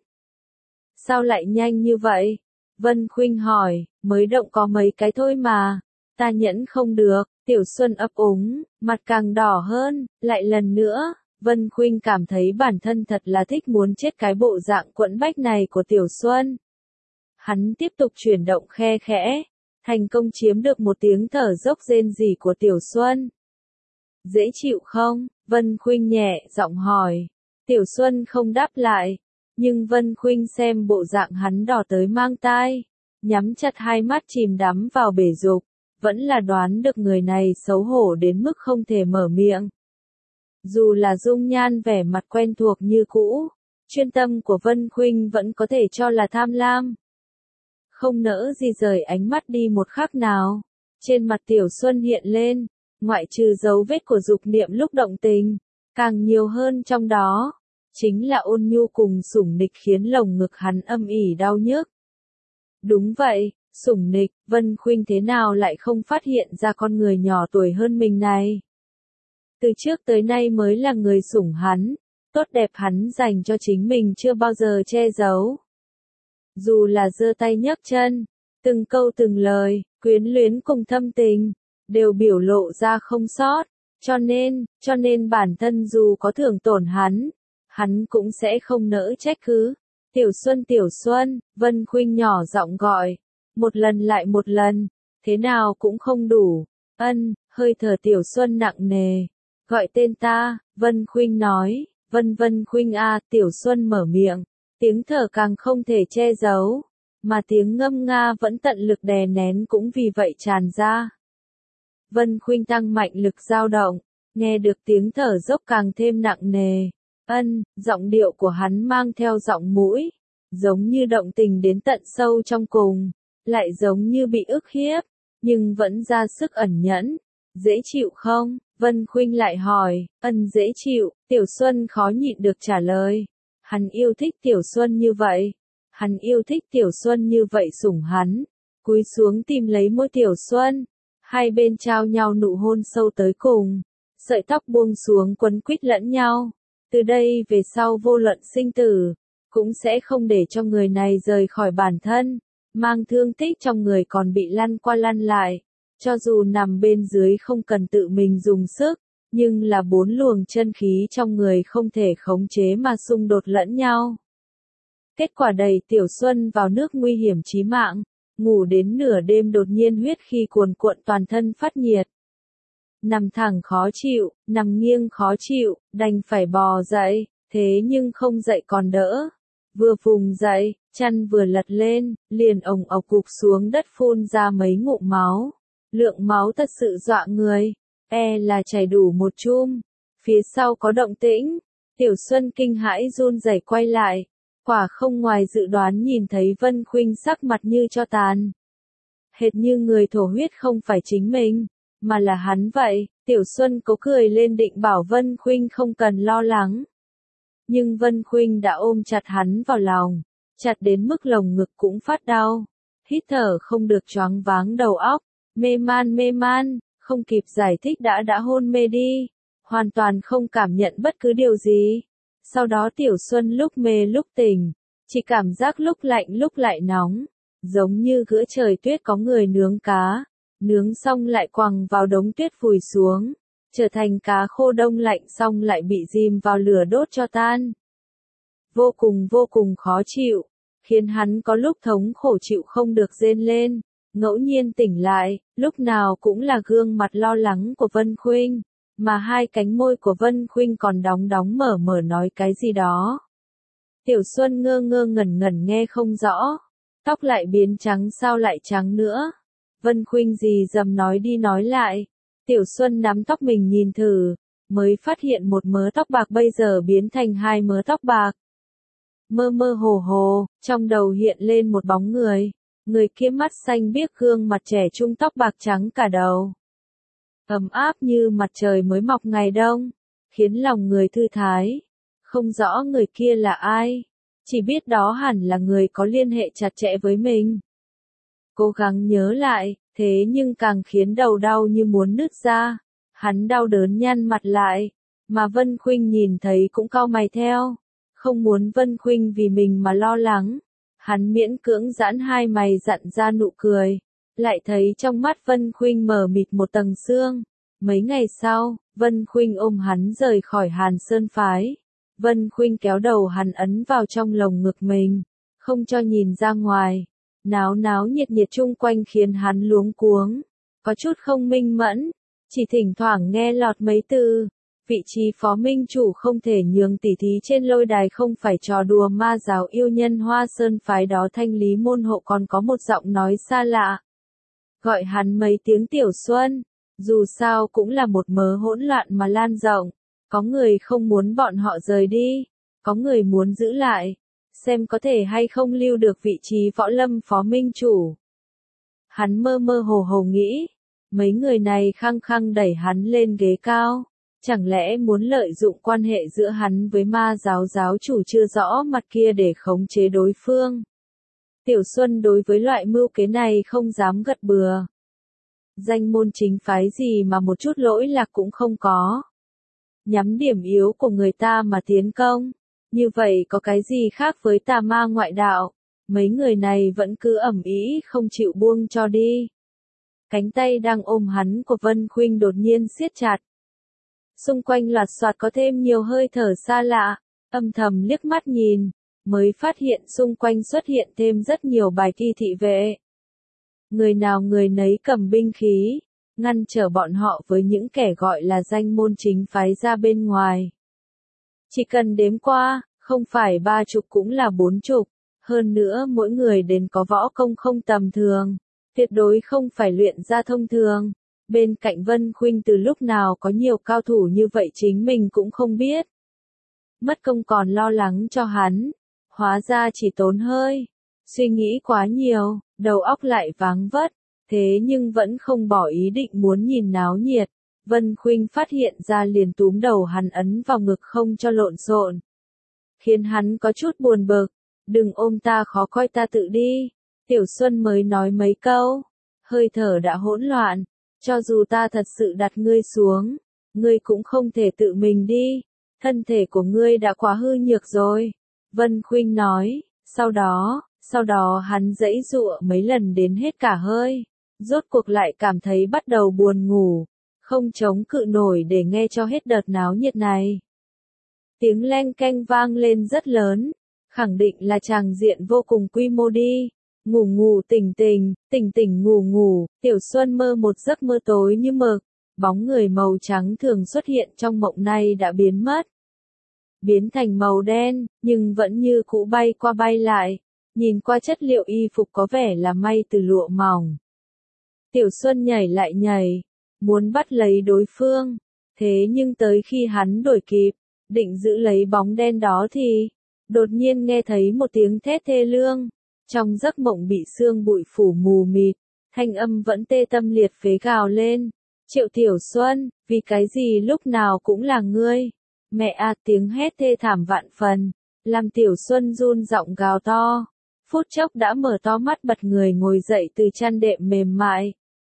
Sao lại nhanh như vậy? Vân Khuynh hỏi, mới động có mấy cái thôi mà. Ta nhẫn không được, Tiểu Xuân ấp úng, mặt càng đỏ hơn, lại lần nữa. Vân Khuynh cảm thấy bản thân thật là thích muốn chết cái bộ dạng quẫn bách này của Tiểu Xuân. Hắn tiếp tục chuyển động khe khẽ, thành công chiếm được một tiếng thở dốc rên rỉ của Tiểu Xuân. Dễ chịu không? Vân Khuynh nhẹ giọng hỏi. Tiểu Xuân không đáp lại, nhưng Vân Khuynh xem bộ dạng hắn đỏ tới mang tai, nhắm chặt hai mắt chìm đắm vào bể dục, vẫn là đoán được người này xấu hổ đến mức không thể mở miệng. Dù là dung nhan vẻ mặt quen thuộc như cũ, Chuyên tâm của Vân Khuynh vẫn có thể cho là tham lam. Không nỡ gì rời ánh mắt đi một khắc nào. Trên mặt Tiểu Xuân hiện lên, ngoại trừ dấu vết của dục niệm lúc động tình, càng nhiều hơn trong đó, chính là ôn nhu cùng sủng nịch khiến lồng ngực hắn âm ỉ đau nhức. Đúng vậy, sủng nịch, Vân Khuynh thế nào lại không phát hiện ra con người nhỏ tuổi hơn mình này. Từ trước tới nay mới là người sủng hắn, tốt đẹp hắn dành cho chính mình chưa bao giờ che giấu. Dù là giơ tay nhấc chân, từng câu từng lời, quyến luyến cùng thâm tình, đều biểu lộ ra không sót, cho nên, cho nên bản thân dù có thương tổn hắn, hắn cũng sẽ không nỡ trách cứ. Tiểu Xuân Tiểu Xuân, Vân Khuynh nhỏ giọng gọi, một lần lại một lần, thế nào cũng không đủ. Ân, hơi thở Tiểu Xuân nặng nề, gọi tên ta, Vân Khuynh nói, Vân Vân Khuynh a, Tiểu Xuân mở miệng, tiếng thở càng không thể che giấu, mà tiếng ngâm nga vẫn tận lực đè nén cũng vì vậy tràn ra. Vân Khuynh tăng mạnh lực dao động, nghe được tiếng thở dốc càng thêm nặng nề. Ân, giọng điệu của hắn mang theo giọng mũi, giống như động tình đến tận sâu trong cùng, lại giống như bị ức hiếp, nhưng vẫn ra sức ẩn nhẫn. Dễ chịu không? Vân Khuynh lại hỏi. Ân, dễ chịu, Tiểu Xuân khó nhịn được trả lời. Hắn yêu thích Tiểu Xuân như vậy. Hắn yêu thích Tiểu Xuân như vậy sủng hắn. Cúi xuống tìm lấy môi Tiểu Xuân. Hai bên trao nhau nụ hôn sâu tới cùng. Sợi tóc buông xuống quấn quýt lẫn nhau. Từ đây về sau vô luận sinh tử, cũng sẽ không để cho người này rời khỏi bản thân. Mang thương tích trong người còn bị lăn qua lăn lại. Cho dù nằm bên dưới không cần tự mình dùng sức, nhưng là bốn luồng chân khí trong người không thể khống chế mà xung đột lẫn nhau. Kết quả đẩy Tiểu Xuân vào nước nguy hiểm chí mạng, ngủ đến nửa đêm đột nhiên huyết khi cuồn cuộn toàn thân phát nhiệt. Nằm thẳng khó chịu, nằm nghiêng khó chịu, đành phải bò dậy, thế nhưng không dậy còn đỡ. Vừa vùng dậy, chăn vừa lật lên, liền ồng ọc cục xuống đất phun ra mấy ngụm máu. Lượng máu thật sự dọa người, e là chảy đủ một chum. Phía sau có động tĩnh, Tiểu Xuân kinh hãi run rẩy quay lại, quả không ngoài dự đoán nhìn thấy Vân Khuynh sắc mặt như cho tàn. Hệt như người thổ huyết không phải chính mình, mà là hắn vậy. Tiểu Xuân cố cười lên định bảo Vân Khuynh không cần lo lắng. Nhưng Vân Khuynh đã ôm chặt hắn vào lòng, chặt đến mức lồng ngực cũng phát đau. Hít thở không được choáng váng đầu óc, mê man mê man, không kịp giải thích đã đã hôn mê đi, hoàn toàn không cảm nhận bất cứ điều gì. Sau đó Tiểu Xuân lúc mê lúc tỉnh, chỉ cảm giác lúc lạnh lúc lại nóng, giống như giữa trời tuyết có người nướng cá, nướng xong lại quăng vào đống tuyết vùi xuống, trở thành cá khô đông lạnh xong lại bị dìm vào lửa đốt cho tan. Vô cùng vô cùng khó chịu, khiến hắn có lúc thống khổ chịu không được rên lên, ngẫu nhiên tỉnh lại, lúc nào cũng là gương mặt lo lắng của Vân Khuynh, mà hai cánh môi của Vân Khuynh còn đóng đóng mở mở nói cái gì đó. Tiểu Xuân ngơ ngơ ngẩn ngẩn nghe không rõ, tóc lại biến trắng sao lại trắng nữa. Vân Khuynh gì dầm nói đi nói lại, Tiểu Xuân nắm tóc mình nhìn thử, mới phát hiện một mớ tóc bạc bây giờ biến thành hai mớ tóc bạc. Mơ mơ hồ hồ, trong đầu hiện lên một bóng người, người kia mắt xanh biếc gương mặt trẻ trung tóc bạc trắng cả đầu. Ấm áp như mặt trời mới mọc ngày đông, khiến lòng người thư thái. Không rõ người kia là ai, chỉ biết đó hẳn là người có liên hệ chặt chẽ với mình. Cố gắng nhớ lại, thế nhưng càng khiến đầu đau như muốn nứt ra. Hắn đau đớn nhăn mặt lại, mà Vân Khuynh nhìn thấy cũng cau mày theo. Không muốn Vân Khuynh vì mình mà lo lắng. Hắn miễn cưỡng giãn hai mày dặn ra nụ cười, lại thấy trong mắt Vân Khuynh mờ mịt một tầng sương. Mấy ngày sau, Vân Khuynh ôm hắn rời khỏi Hàn Sơn phái. Vân Khuynh kéo đầu hắn ấn vào trong lồng ngực mình, không cho nhìn ra ngoài. Náo náo nhiệt nhiệt chung quanh khiến hắn luống cuống, có chút không minh mẫn, chỉ thỉnh thoảng nghe lọt mấy từ. Vị trí phó minh chủ không thể nhường tỉ thí trên lôi đài không phải trò đùa ma giáo yêu nhân Hoa Sơn phái đó. Thanh lý môn hộ còn có một giọng nói xa lạ, gọi hắn mấy tiếng Tiểu Xuân, dù sao cũng là một mớ hỗn loạn mà lan rộng, có người không muốn bọn họ rời đi, có người muốn giữ lại, xem có thể hay không lưu được vị trí võ lâm phó minh chủ. Hắn mơ mơ hồ hồ nghĩ, mấy người này khăng khăng đẩy hắn lên ghế cao, chẳng lẽ muốn lợi dụng quan hệ giữa hắn với ma giáo giáo chủ chưa rõ mặt kia để khống chế đối phương. Tiểu Xuân đối với loại mưu kế này không dám gật bừa. Danh môn chính phái gì mà một chút lỗi lạc cũng không có. Nhắm điểm yếu của người ta mà tiến công, như vậy có cái gì khác với tà ma ngoại đạo, mấy người này vẫn cứ ầm ĩ không chịu buông cho đi. Cánh tay đang ôm hắn của Vân Khuynh đột nhiên siết chặt. Xung quanh loạt soạt có thêm nhiều hơi thở xa lạ, âm thầm liếc mắt nhìn, mới phát hiện xung quanh xuất hiện thêm rất nhiều bài kỳ thị vệ. Người nào người nấy cầm binh khí, ngăn trở bọn họ với những kẻ gọi là danh môn chính phái ra bên ngoài. Chỉ cần đếm qua, không phải ba chục cũng là bốn chục, hơn nữa mỗi người đều có võ công không tầm thường, tuyệt đối không phải luyện ra thông thường. Bên cạnh Vân Khuynh từ lúc nào có nhiều cao thủ như vậy chính mình cũng không biết. Mất công còn lo lắng cho hắn, hóa ra chỉ tốn hơi, suy nghĩ quá nhiều, đầu óc lại váng vất, thế nhưng vẫn không bỏ ý định muốn nhìn náo nhiệt. Vân Khuynh phát hiện ra liền túm đầu hắn ấn vào ngực không cho lộn xộn, khiến hắn có chút buồn bực, đừng ôm ta khó coi ta tự đi. Tiểu Xuân mới nói mấy câu, hơi thở đã hỗn loạn, cho dù ta thật sự đặt ngươi xuống, ngươi cũng không thể tự mình đi, thân thể của ngươi đã quá hư nhược rồi. Vân Khuynh nói, sau đó, sau đó hắn giãy giụa mấy lần đến hết cả hơi, rốt cuộc lại cảm thấy bắt đầu buồn ngủ, không chống cự nổi để nghe cho hết đợt náo nhiệt này. Tiếng leng keng vang lên rất lớn, khẳng định là tràng diện vô cùng quy mô đi. Ngủ ngủ tỉnh tỉnh, tỉnh tỉnh ngủ ngủ, Tiểu Xuân mơ một giấc mơ tối như mực, bóng người màu trắng thường xuất hiện trong mộng này đã biến mất. Biến thành màu đen, nhưng vẫn như cũ bay qua bay lại, nhìn qua chất liệu y phục có vẻ là may từ lụa mỏng. Tiểu Xuân nhảy lại nhảy, muốn bắt lấy đối phương, thế nhưng tới khi hắn đuổi kịp, định giữ lấy bóng đen đó thì, đột nhiên nghe thấy một tiếng thét thê lương. Trong giấc mộng bị sương bụi phủ mù mịt, thanh âm vẫn tê tâm liệt phế gào lên. Triệu Tiểu Xuân, vì cái gì lúc nào cũng là ngươi? Mẹ à, tiếng hét thê thảm vạn phần, làm Tiểu Xuân run giọng gào to. Phút chốc đã mở to mắt bật người ngồi dậy từ chăn đệm mềm mại.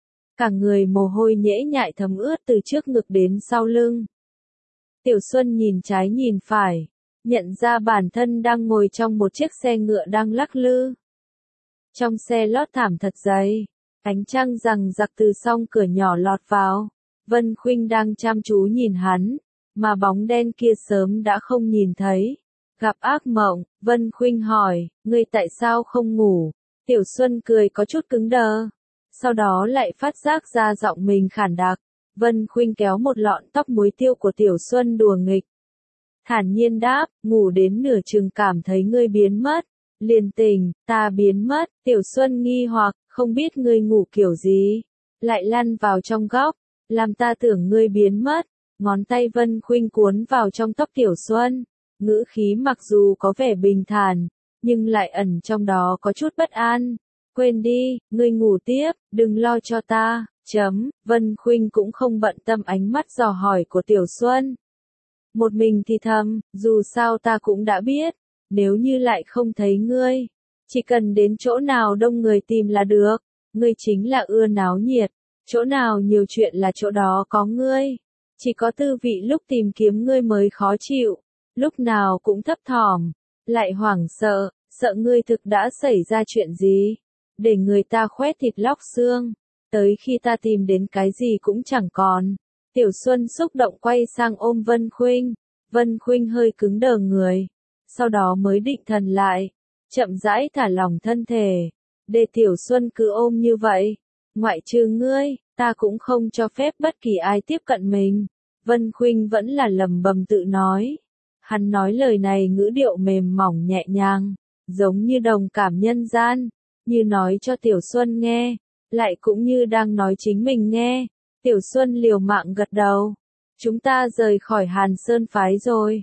Cả người mồ hôi nhễ nhại thấm ướt từ trước ngực đến sau lưng. Tiểu Xuân nhìn trái nhìn phải, nhận ra bản thân đang ngồi trong một chiếc xe ngựa đang lắc lư. Trong xe lót thảm thật dày, ánh trăng rằng giặc từ song cửa nhỏ lọt vào. Vân Khuynh đang chăm chú nhìn hắn, mà bóng đen kia sớm đã không nhìn thấy. Gặp ác mộng, Vân Khuynh hỏi, ngươi tại sao không ngủ? Tiểu Xuân cười có chút cứng đờ, sau đó lại phát giác ra giọng mình khản đặc. Vân Khuynh kéo một lọn tóc muối tiêu của Tiểu Xuân đùa nghịch. Thản nhiên đáp, ngủ đến nửa chừng cảm thấy ngươi biến mất. Liền tỉnh, ta biến mất. Tiểu Xuân nghi hoặc, không biết ngươi ngủ kiểu gì, lại lăn vào trong góc, làm ta tưởng ngươi biến mất. Ngón tay Vân Khuynh cuốn vào trong tóc Tiểu Xuân, ngữ khí mặc dù có vẻ bình thản, nhưng lại ẩn trong đó có chút bất an. Quên đi, ngươi ngủ tiếp, đừng lo cho ta. Chấm, Vân Khuynh cũng không bận tâm ánh mắt dò hỏi của Tiểu Xuân. Một mình thì thầm, dù sao ta cũng đã biết, nếu như lại không thấy ngươi, chỉ cần đến chỗ nào đông người tìm là được, ngươi chính là ưa náo nhiệt, chỗ nào nhiều chuyện là chỗ đó có ngươi, chỉ có tư vị lúc tìm kiếm ngươi mới khó chịu, lúc nào cũng thấp thỏm, lại hoảng sợ, sợ ngươi thực đã xảy ra chuyện gì, để người ta khoét thịt lóc xương, tới khi ta tìm đến cái gì cũng chẳng còn. Tiểu Xuân xúc động quay sang ôm Vân Khuynh, Vân Khuynh hơi cứng đờ người, sau đó mới định thần lại, chậm rãi thả lỏng thân thể, để Tiểu Xuân cứ ôm như vậy, ngoại trừ ngươi, ta cũng không cho phép bất kỳ ai tiếp cận mình. Vân Khuynh vẫn là lầm bầm tự nói, hắn nói lời này ngữ điệu mềm mỏng nhẹ nhàng, giống như đồng cảm nhân gian, như nói cho Tiểu Xuân nghe, lại cũng như đang nói chính mình nghe. Tiểu Xuân liều mạng gật đầu. Chúng ta rời khỏi Hàn Sơn phái rồi.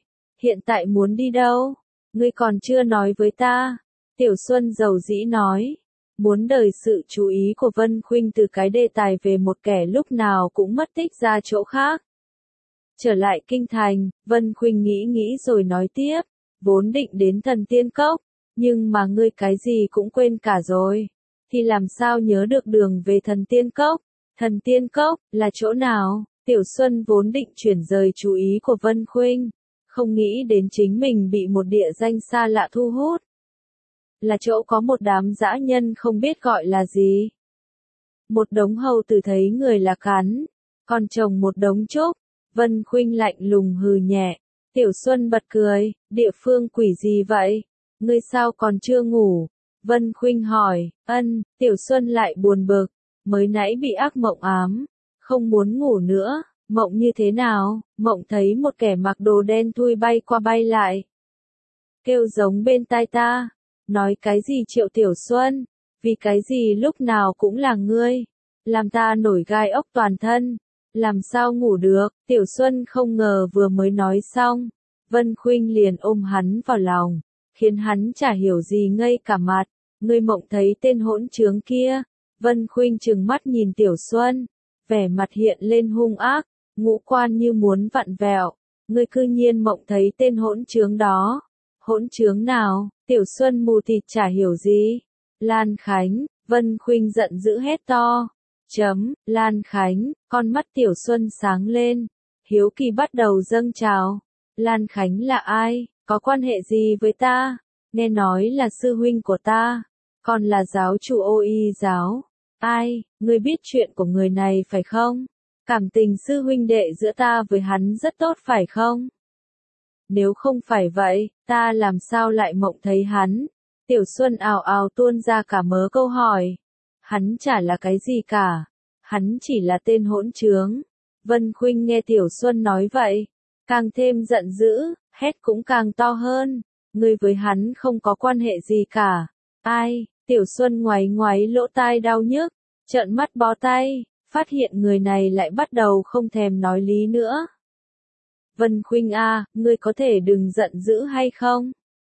Hiện tại muốn đi đâu? Ngươi còn chưa nói với ta. Tiểu Xuân dầu dĩ nói. Muốn đời sự chú ý của Vân Khuynh từ cái đề tài về một kẻ lúc nào cũng mất tích ra chỗ khác. Trở lại kinh thành, Vân Khuynh nghĩ nghĩ rồi nói tiếp. Vốn định đến Thần Tiên Cốc, nhưng mà ngươi cái gì cũng quên cả rồi. Thì làm sao nhớ được đường về Thần Tiên Cốc? Thần Tiên Cốc, là chỗ nào? Tiểu Xuân vốn định chuyển rời chú ý của Vân Khuynh. Không nghĩ đến chính mình bị một địa danh xa lạ thu hút. Là chỗ có một đám dã nhân không biết gọi là gì. Một đống hầu tử thấy người là cắn, còn chồng một đống trúc. Vân Khuynh lạnh lùng hừ nhẹ. Tiểu Xuân bật cười, địa phương quỷ gì vậy? Ngươi sao còn chưa ngủ? Vân Khuynh hỏi, ân, Tiểu Xuân lại buồn bực, mới nãy bị ác mộng ám, không muốn ngủ nữa. Mộng như thế nào? Mộng thấy một kẻ mặc đồ đen thui bay qua bay lại. Kêu giống bên tai ta. Nói cái gì Triệu Tiểu Xuân? Vì cái gì lúc nào cũng là ngươi? Làm ta nổi gai ốc toàn thân. Làm sao ngủ được? Tiểu Xuân không ngờ vừa mới nói xong. Vân Khuynh liền ôm hắn vào lòng. Khiến hắn chả hiểu gì ngây cả mặt. Ngươi mộng thấy tên hỗn trướng kia. Vân Khuynh trừng mắt nhìn Tiểu Xuân. Vẻ mặt hiện lên hung ác. Ngũ quan như muốn vặn vẹo. Ngươi cư nhiên mộng thấy tên hỗn trướng đó. Hỗn trướng nào? Tiểu Xuân mù tịt chả hiểu gì. Lan Khánh, Vân Khuynh giận dữ hét to. Chấm, Lan Khánh, con mắt Tiểu Xuân sáng lên. Hiếu kỳ bắt đầu dâng trào. Lan Khánh là ai? Có quan hệ gì với ta? Nghe nói là sư huynh của ta. Còn là giáo chủ ô y giáo. Ai, ngươi biết chuyện của người này phải không? Cảm tình sư huynh đệ giữa ta với hắn rất tốt phải không? Nếu không phải vậy, ta làm sao lại mộng thấy hắn? Tiểu Xuân ào ào tuôn ra cả mớ câu hỏi. Hắn chả là cái gì cả. Hắn chỉ là tên hỗn trướng. Vân Khuynh nghe Tiểu Xuân nói vậy, càng thêm giận dữ, hét cũng càng to hơn. Ngươi với hắn không có quan hệ gì cả. Ai? Tiểu Xuân ngoáy ngoáy lỗ tai đau nhức, trợn mắt bó tay, phát hiện người này lại bắt đầu không thèm nói lý nữa. Vân Khuynh a, ngươi có thể đừng giận dữ hay không?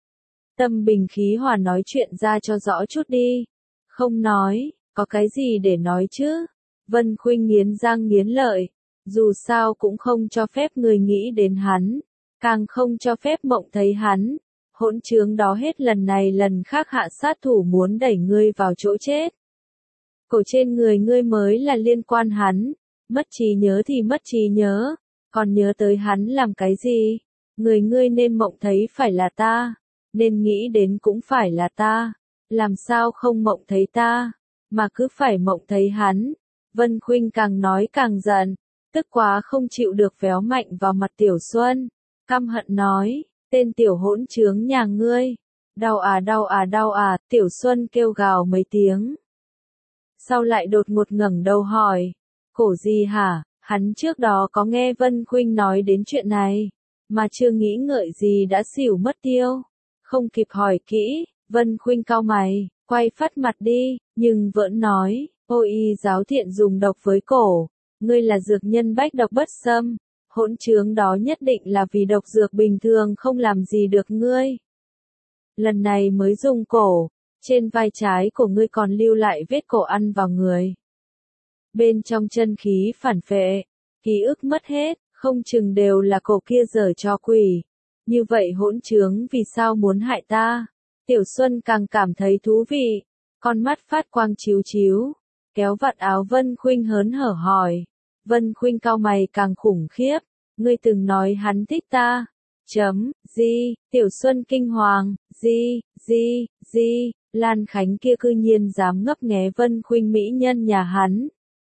Tâm bình khí hòa nói chuyện ra cho rõ chút đi. Không nói, có cái gì để nói chứ? Vân Khuynh nghiến răng nghiến lợi, dù sao cũng không cho phép người nghĩ đến hắn, càng không cho phép mộng thấy hắn. Hỗn trướng đó hết lần này lần khác hạ sát thủ muốn đẩy ngươi vào chỗ chết. Cổ trên người ngươi mới là liên quan hắn, mất trí nhớ thì mất trí nhớ, còn nhớ tới hắn làm cái gì? Người ngươi nên mộng thấy phải là ta, nên nghĩ đến cũng phải là ta, làm sao không mộng thấy ta, mà cứ phải mộng thấy hắn. Vân Khuynh càng nói càng giận, tức quá không chịu được véo mạnh vào mặt Tiểu Xuân, căm hận nói, tên tiểu hỗn trướng nhà ngươi, đau à đau à đau à, Tiểu Xuân kêu gào mấy tiếng. Sau lại đột ngột ngẩng đầu hỏi, cổ gì hả? Hắn trước đó có nghe Vân Khuynh nói đến chuyện này, mà chưa nghĩ ngợi gì đã xỉu mất tiêu. Không kịp hỏi kỹ, Vân Khuynh cau mày, quay phắt mặt đi, nhưng vẫn nói, ô y giáo thiện dùng độc với cổ, ngươi là dược nhân bách độc bất xâm, hỗn trướng đó nhất định là vì độc dược bình thường không làm gì được ngươi. Lần này mới dùng cổ, trên vai trái của ngươi còn lưu lại vết cổ ăn vào người. Bên trong chân khí phản phệ, ký ức mất hết, không chừng đều là cổ kia giở cho quỷ. Như vậy hỗn trướng vì sao muốn hại ta? Tiểu Xuân càng cảm thấy thú vị, con mắt phát quang chiếu chiếu, kéo vạt áo Vân Khuynh hớn hở hỏi. Vân Khuynh cau mày càng khủng khiếp, ngươi từng nói hắn thích ta. Chấm, gì, Tiểu Xuân kinh hoàng, gì, gì, gì, Lan Khánh kia cư nhiên dám ngấp nghé Vân Khuynh mỹ nhân nhà hắn.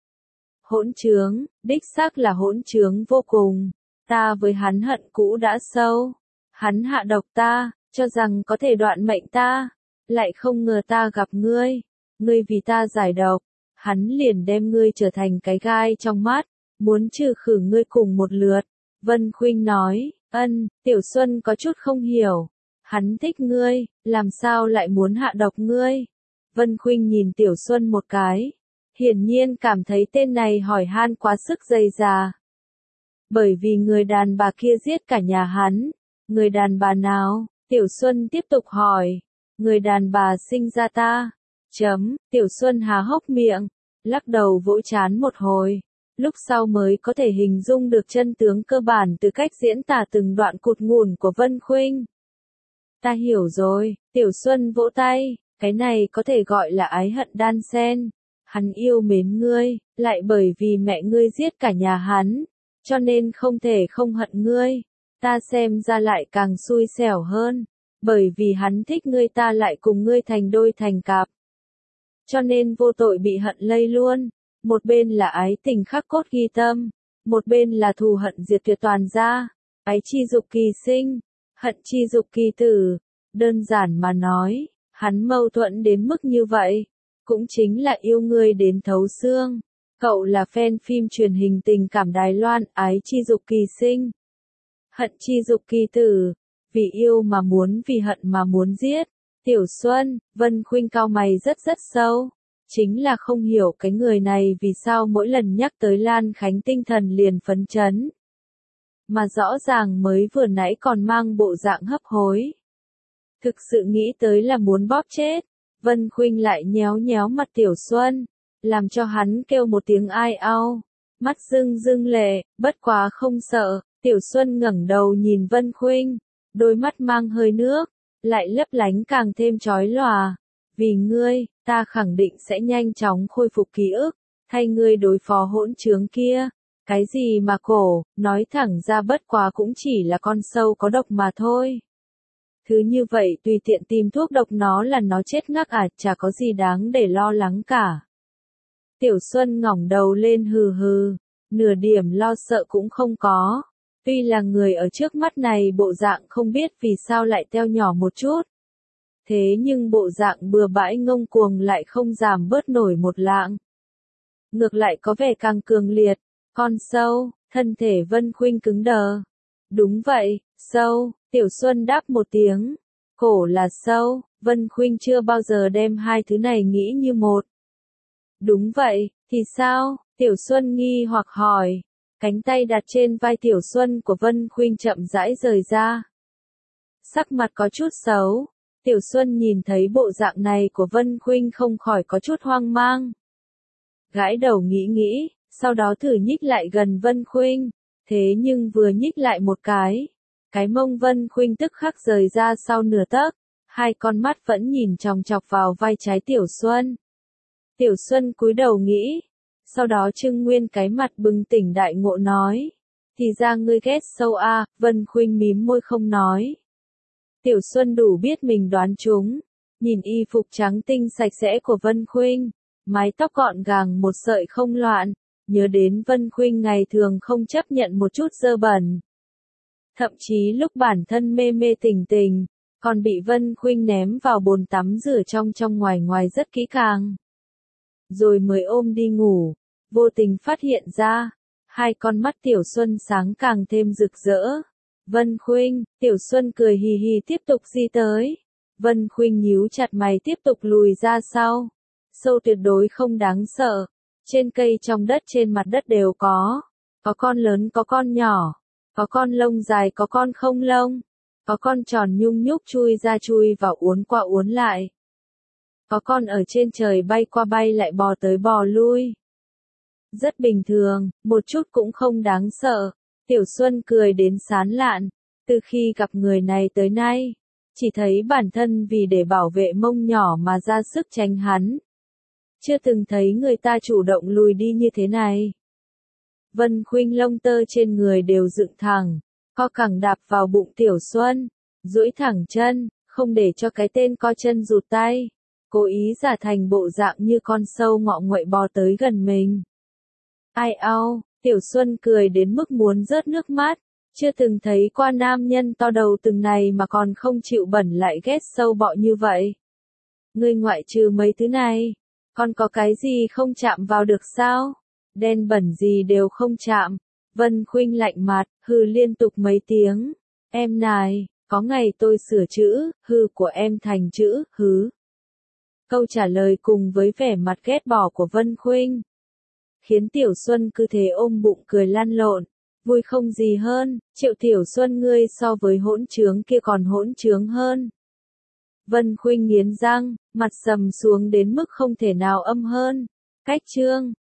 Hỗn trướng, đích xác là hỗn trướng vô cùng, ta với hắn hận cũ đã sâu, hắn hạ độc ta, cho rằng có thể đoạn mệnh ta, lại không ngờ ta gặp ngươi, ngươi vì ta giải độc, hắn liền đem ngươi trở thành cái gai trong mắt, muốn trừ khử ngươi cùng một lượt. Vân Khuynh nói, ân, Tiểu Xuân có chút không hiểu, hắn thích ngươi, làm sao lại muốn hạ độc ngươi? Vân Khuynh nhìn Tiểu Xuân một cái, hiển nhiên cảm thấy tên này hỏi han quá sức dây già. Bởi vì người đàn bà kia giết cả nhà hắn, Người đàn bà nào? Tiểu Xuân tiếp tục hỏi. Người đàn bà sinh ra ta. Chấm, Tiểu Xuân há hốc miệng, lắc đầu vỗ trán một hồi. Lúc sau mới có thể hình dung được chân tướng cơ bản từ cách diễn tả từng đoạn cụt ngủn của Vân Khuynh. Ta hiểu rồi, Tiểu Xuân vỗ tay, cái này có thể gọi là ái hận đan xen. Hắn yêu mến ngươi, lại bởi vì mẹ ngươi giết cả nhà hắn, cho nên không thể không hận ngươi. Ta xem ra lại càng xui xẻo hơn, bởi vì hắn thích ngươi ta lại cùng ngươi thành đôi thành cặp. Cho nên vô tội bị hận lây luôn, một bên là ái tình khắc cốt ghi tâm, một bên là thù hận diệt tuyệt toàn gia, ái chi dục kỳ sinh, hận chi dục kỳ tử. Đơn giản mà nói, hắn mâu thuẫn đến mức như vậy, cũng chính là yêu ngươi đến thấu xương. Cậu là fan phim truyền hình tình cảm Đài Loan, ái chi dục kỳ sinh, hận chi dục kỳ tử, vì yêu mà muốn, vì hận mà muốn giết. Tiểu Xuân, Vân Khuynh cao mày rất rất sâu, chính là không hiểu cái người này vì sao mỗi lần nhắc tới Lan Khánh tinh thần liền phấn chấn. Mà rõ ràng mới vừa nãy còn mang bộ dạng hấp hối. Thực sự nghĩ tới là muốn bóp chết. Vân Khuynh lại nhéo nhéo mặt Tiểu Xuân, làm cho hắn kêu một tiếng ai ao, mắt rưng rưng lệ, bất quá không sợ. Tiểu Xuân ngẩng đầu nhìn Vân Khuynh, đôi mắt mang hơi nước, lại lấp lánh càng thêm chói lòa. Vì ngươi, ta khẳng định sẽ nhanh chóng khôi phục ký ức, thay ngươi đối phó hỗn trướng kia. Cái gì mà cổ, nói thẳng ra bất quá cũng chỉ là con sâu có độc mà thôi. Thứ như vậy tùy tiện tìm thuốc độc nó là nó chết ngắc à, chả có gì đáng để lo lắng cả. Tiểu Xuân ngẩng đầu lên hừ hừ, nửa điểm lo sợ cũng không có. Tuy là người ở trước mắt này bộ dạng không biết vì sao lại teo nhỏ một chút. Thế nhưng bộ dạng bừa bãi ngông cuồng lại không giảm bớt nổi một lạng. Ngược lại có vẻ càng cường liệt. Con sâu, thân thể Vân Khuynh cứng đờ. Đúng vậy, sâu, Tiểu Xuân đáp một tiếng. Cổ là sâu, Vân Khuynh chưa bao giờ đem hai thứ này nghĩ như một. Đúng vậy, thì sao? Tiểu Xuân nghi hoặc hỏi. Cánh tay đặt trên vai Tiểu Xuân của Vân Khuynh chậm rãi rời ra. Sắc mặt có chút xấu. Tiểu Xuân nhìn thấy bộ dạng này của Vân Khuynh không khỏi có chút hoang mang. Gãi đầu nghĩ nghĩ, sau đó thử nhích lại gần Vân Khuynh. Thế nhưng vừa nhích lại một cái, cái mông Vân Khuynh tức khắc rời ra sau nửa tấc, hai con mắt vẫn nhìn chòng chọc vào vai trái Tiểu Xuân. Tiểu Xuân cúi đầu nghĩ, sau đó trưng nguyên cái mặt bừng tỉnh đại ngộ nói, thì ra ngươi ghét sâu a. Vân Khuynh mím môi không nói. Tiểu Xuân đủ biết mình đoán trúng, nhìn y phục trắng tinh sạch sẽ của Vân Khuynh, mái tóc gọn gàng một sợi không loạn, nhớ đến Vân Khuynh ngày thường không chấp nhận một chút dơ bẩn. Thậm chí lúc bản thân mê mê tình tình, còn bị Vân Khuynh ném vào bồn tắm rửa trong trong ngoài ngoài rất kỹ càng. Rồi mới ôm đi ngủ, vô tình phát hiện ra, hai con mắt Tiểu Xuân sáng càng thêm rực rỡ. Vân Khuynh, Tiểu Xuân cười hì hì tiếp tục di tới. Vân Khuynh nhíu chặt mày tiếp tục lùi ra sau. Sâu tuyệt đối không đáng sợ. Trên cây trong đất trên mặt đất đều có. Có con lớn có con nhỏ. Có con lông dài có con không lông. Có con tròn nhung nhúc chui ra chui vào uốn qua uốn lại. Có con ở trên trời bay qua bay lại bò tới bò lui. Rất bình thường, một chút cũng không đáng sợ. Tiểu Xuân cười đến sán lạn. Từ khi gặp người này tới nay, chỉ thấy bản thân vì để bảo vệ mông nhỏ mà ra sức tránh hắn. Chưa từng thấy người ta chủ động lùi đi như thế này. Vân Khuynh lông tơ trên người đều dựng thẳng, co cẳng đạp vào bụng Tiểu Xuân, duỗi thẳng chân, không để cho cái tên co chân rụt tay, cố ý giả thành bộ dạng như con sâu ngọ nguậy bò tới gần mình. Ai ao, Tiểu Xuân cười đến mức muốn rớt nước mắt, chưa từng thấy qua nam nhân to đầu từng này mà còn không chịu bẩn lại ghét sâu bọ như vậy. Ngươi ngoại trừ mấy thứ này, còn có cái gì không chạm vào được sao? Đen bẩn gì đều không chạm. Vân Khuynh lạnh mặt, hừ liên tục mấy tiếng. Em này, có ngày tôi sửa chữ, hừ của em thành chữ, hứ. Câu trả lời cùng với vẻ mặt ghét bỏ của Vân Khuynh khiến Tiểu Xuân cứ thế ôm bụng cười lăn lộn. Vui không gì hơn, Triệu Tiểu Xuân ngươi so với hỗn trướng kia còn hỗn trướng hơn. Vân Khuynh nghiến răng, mặt sầm xuống đến mức không thể nào âm hơn. Cách chương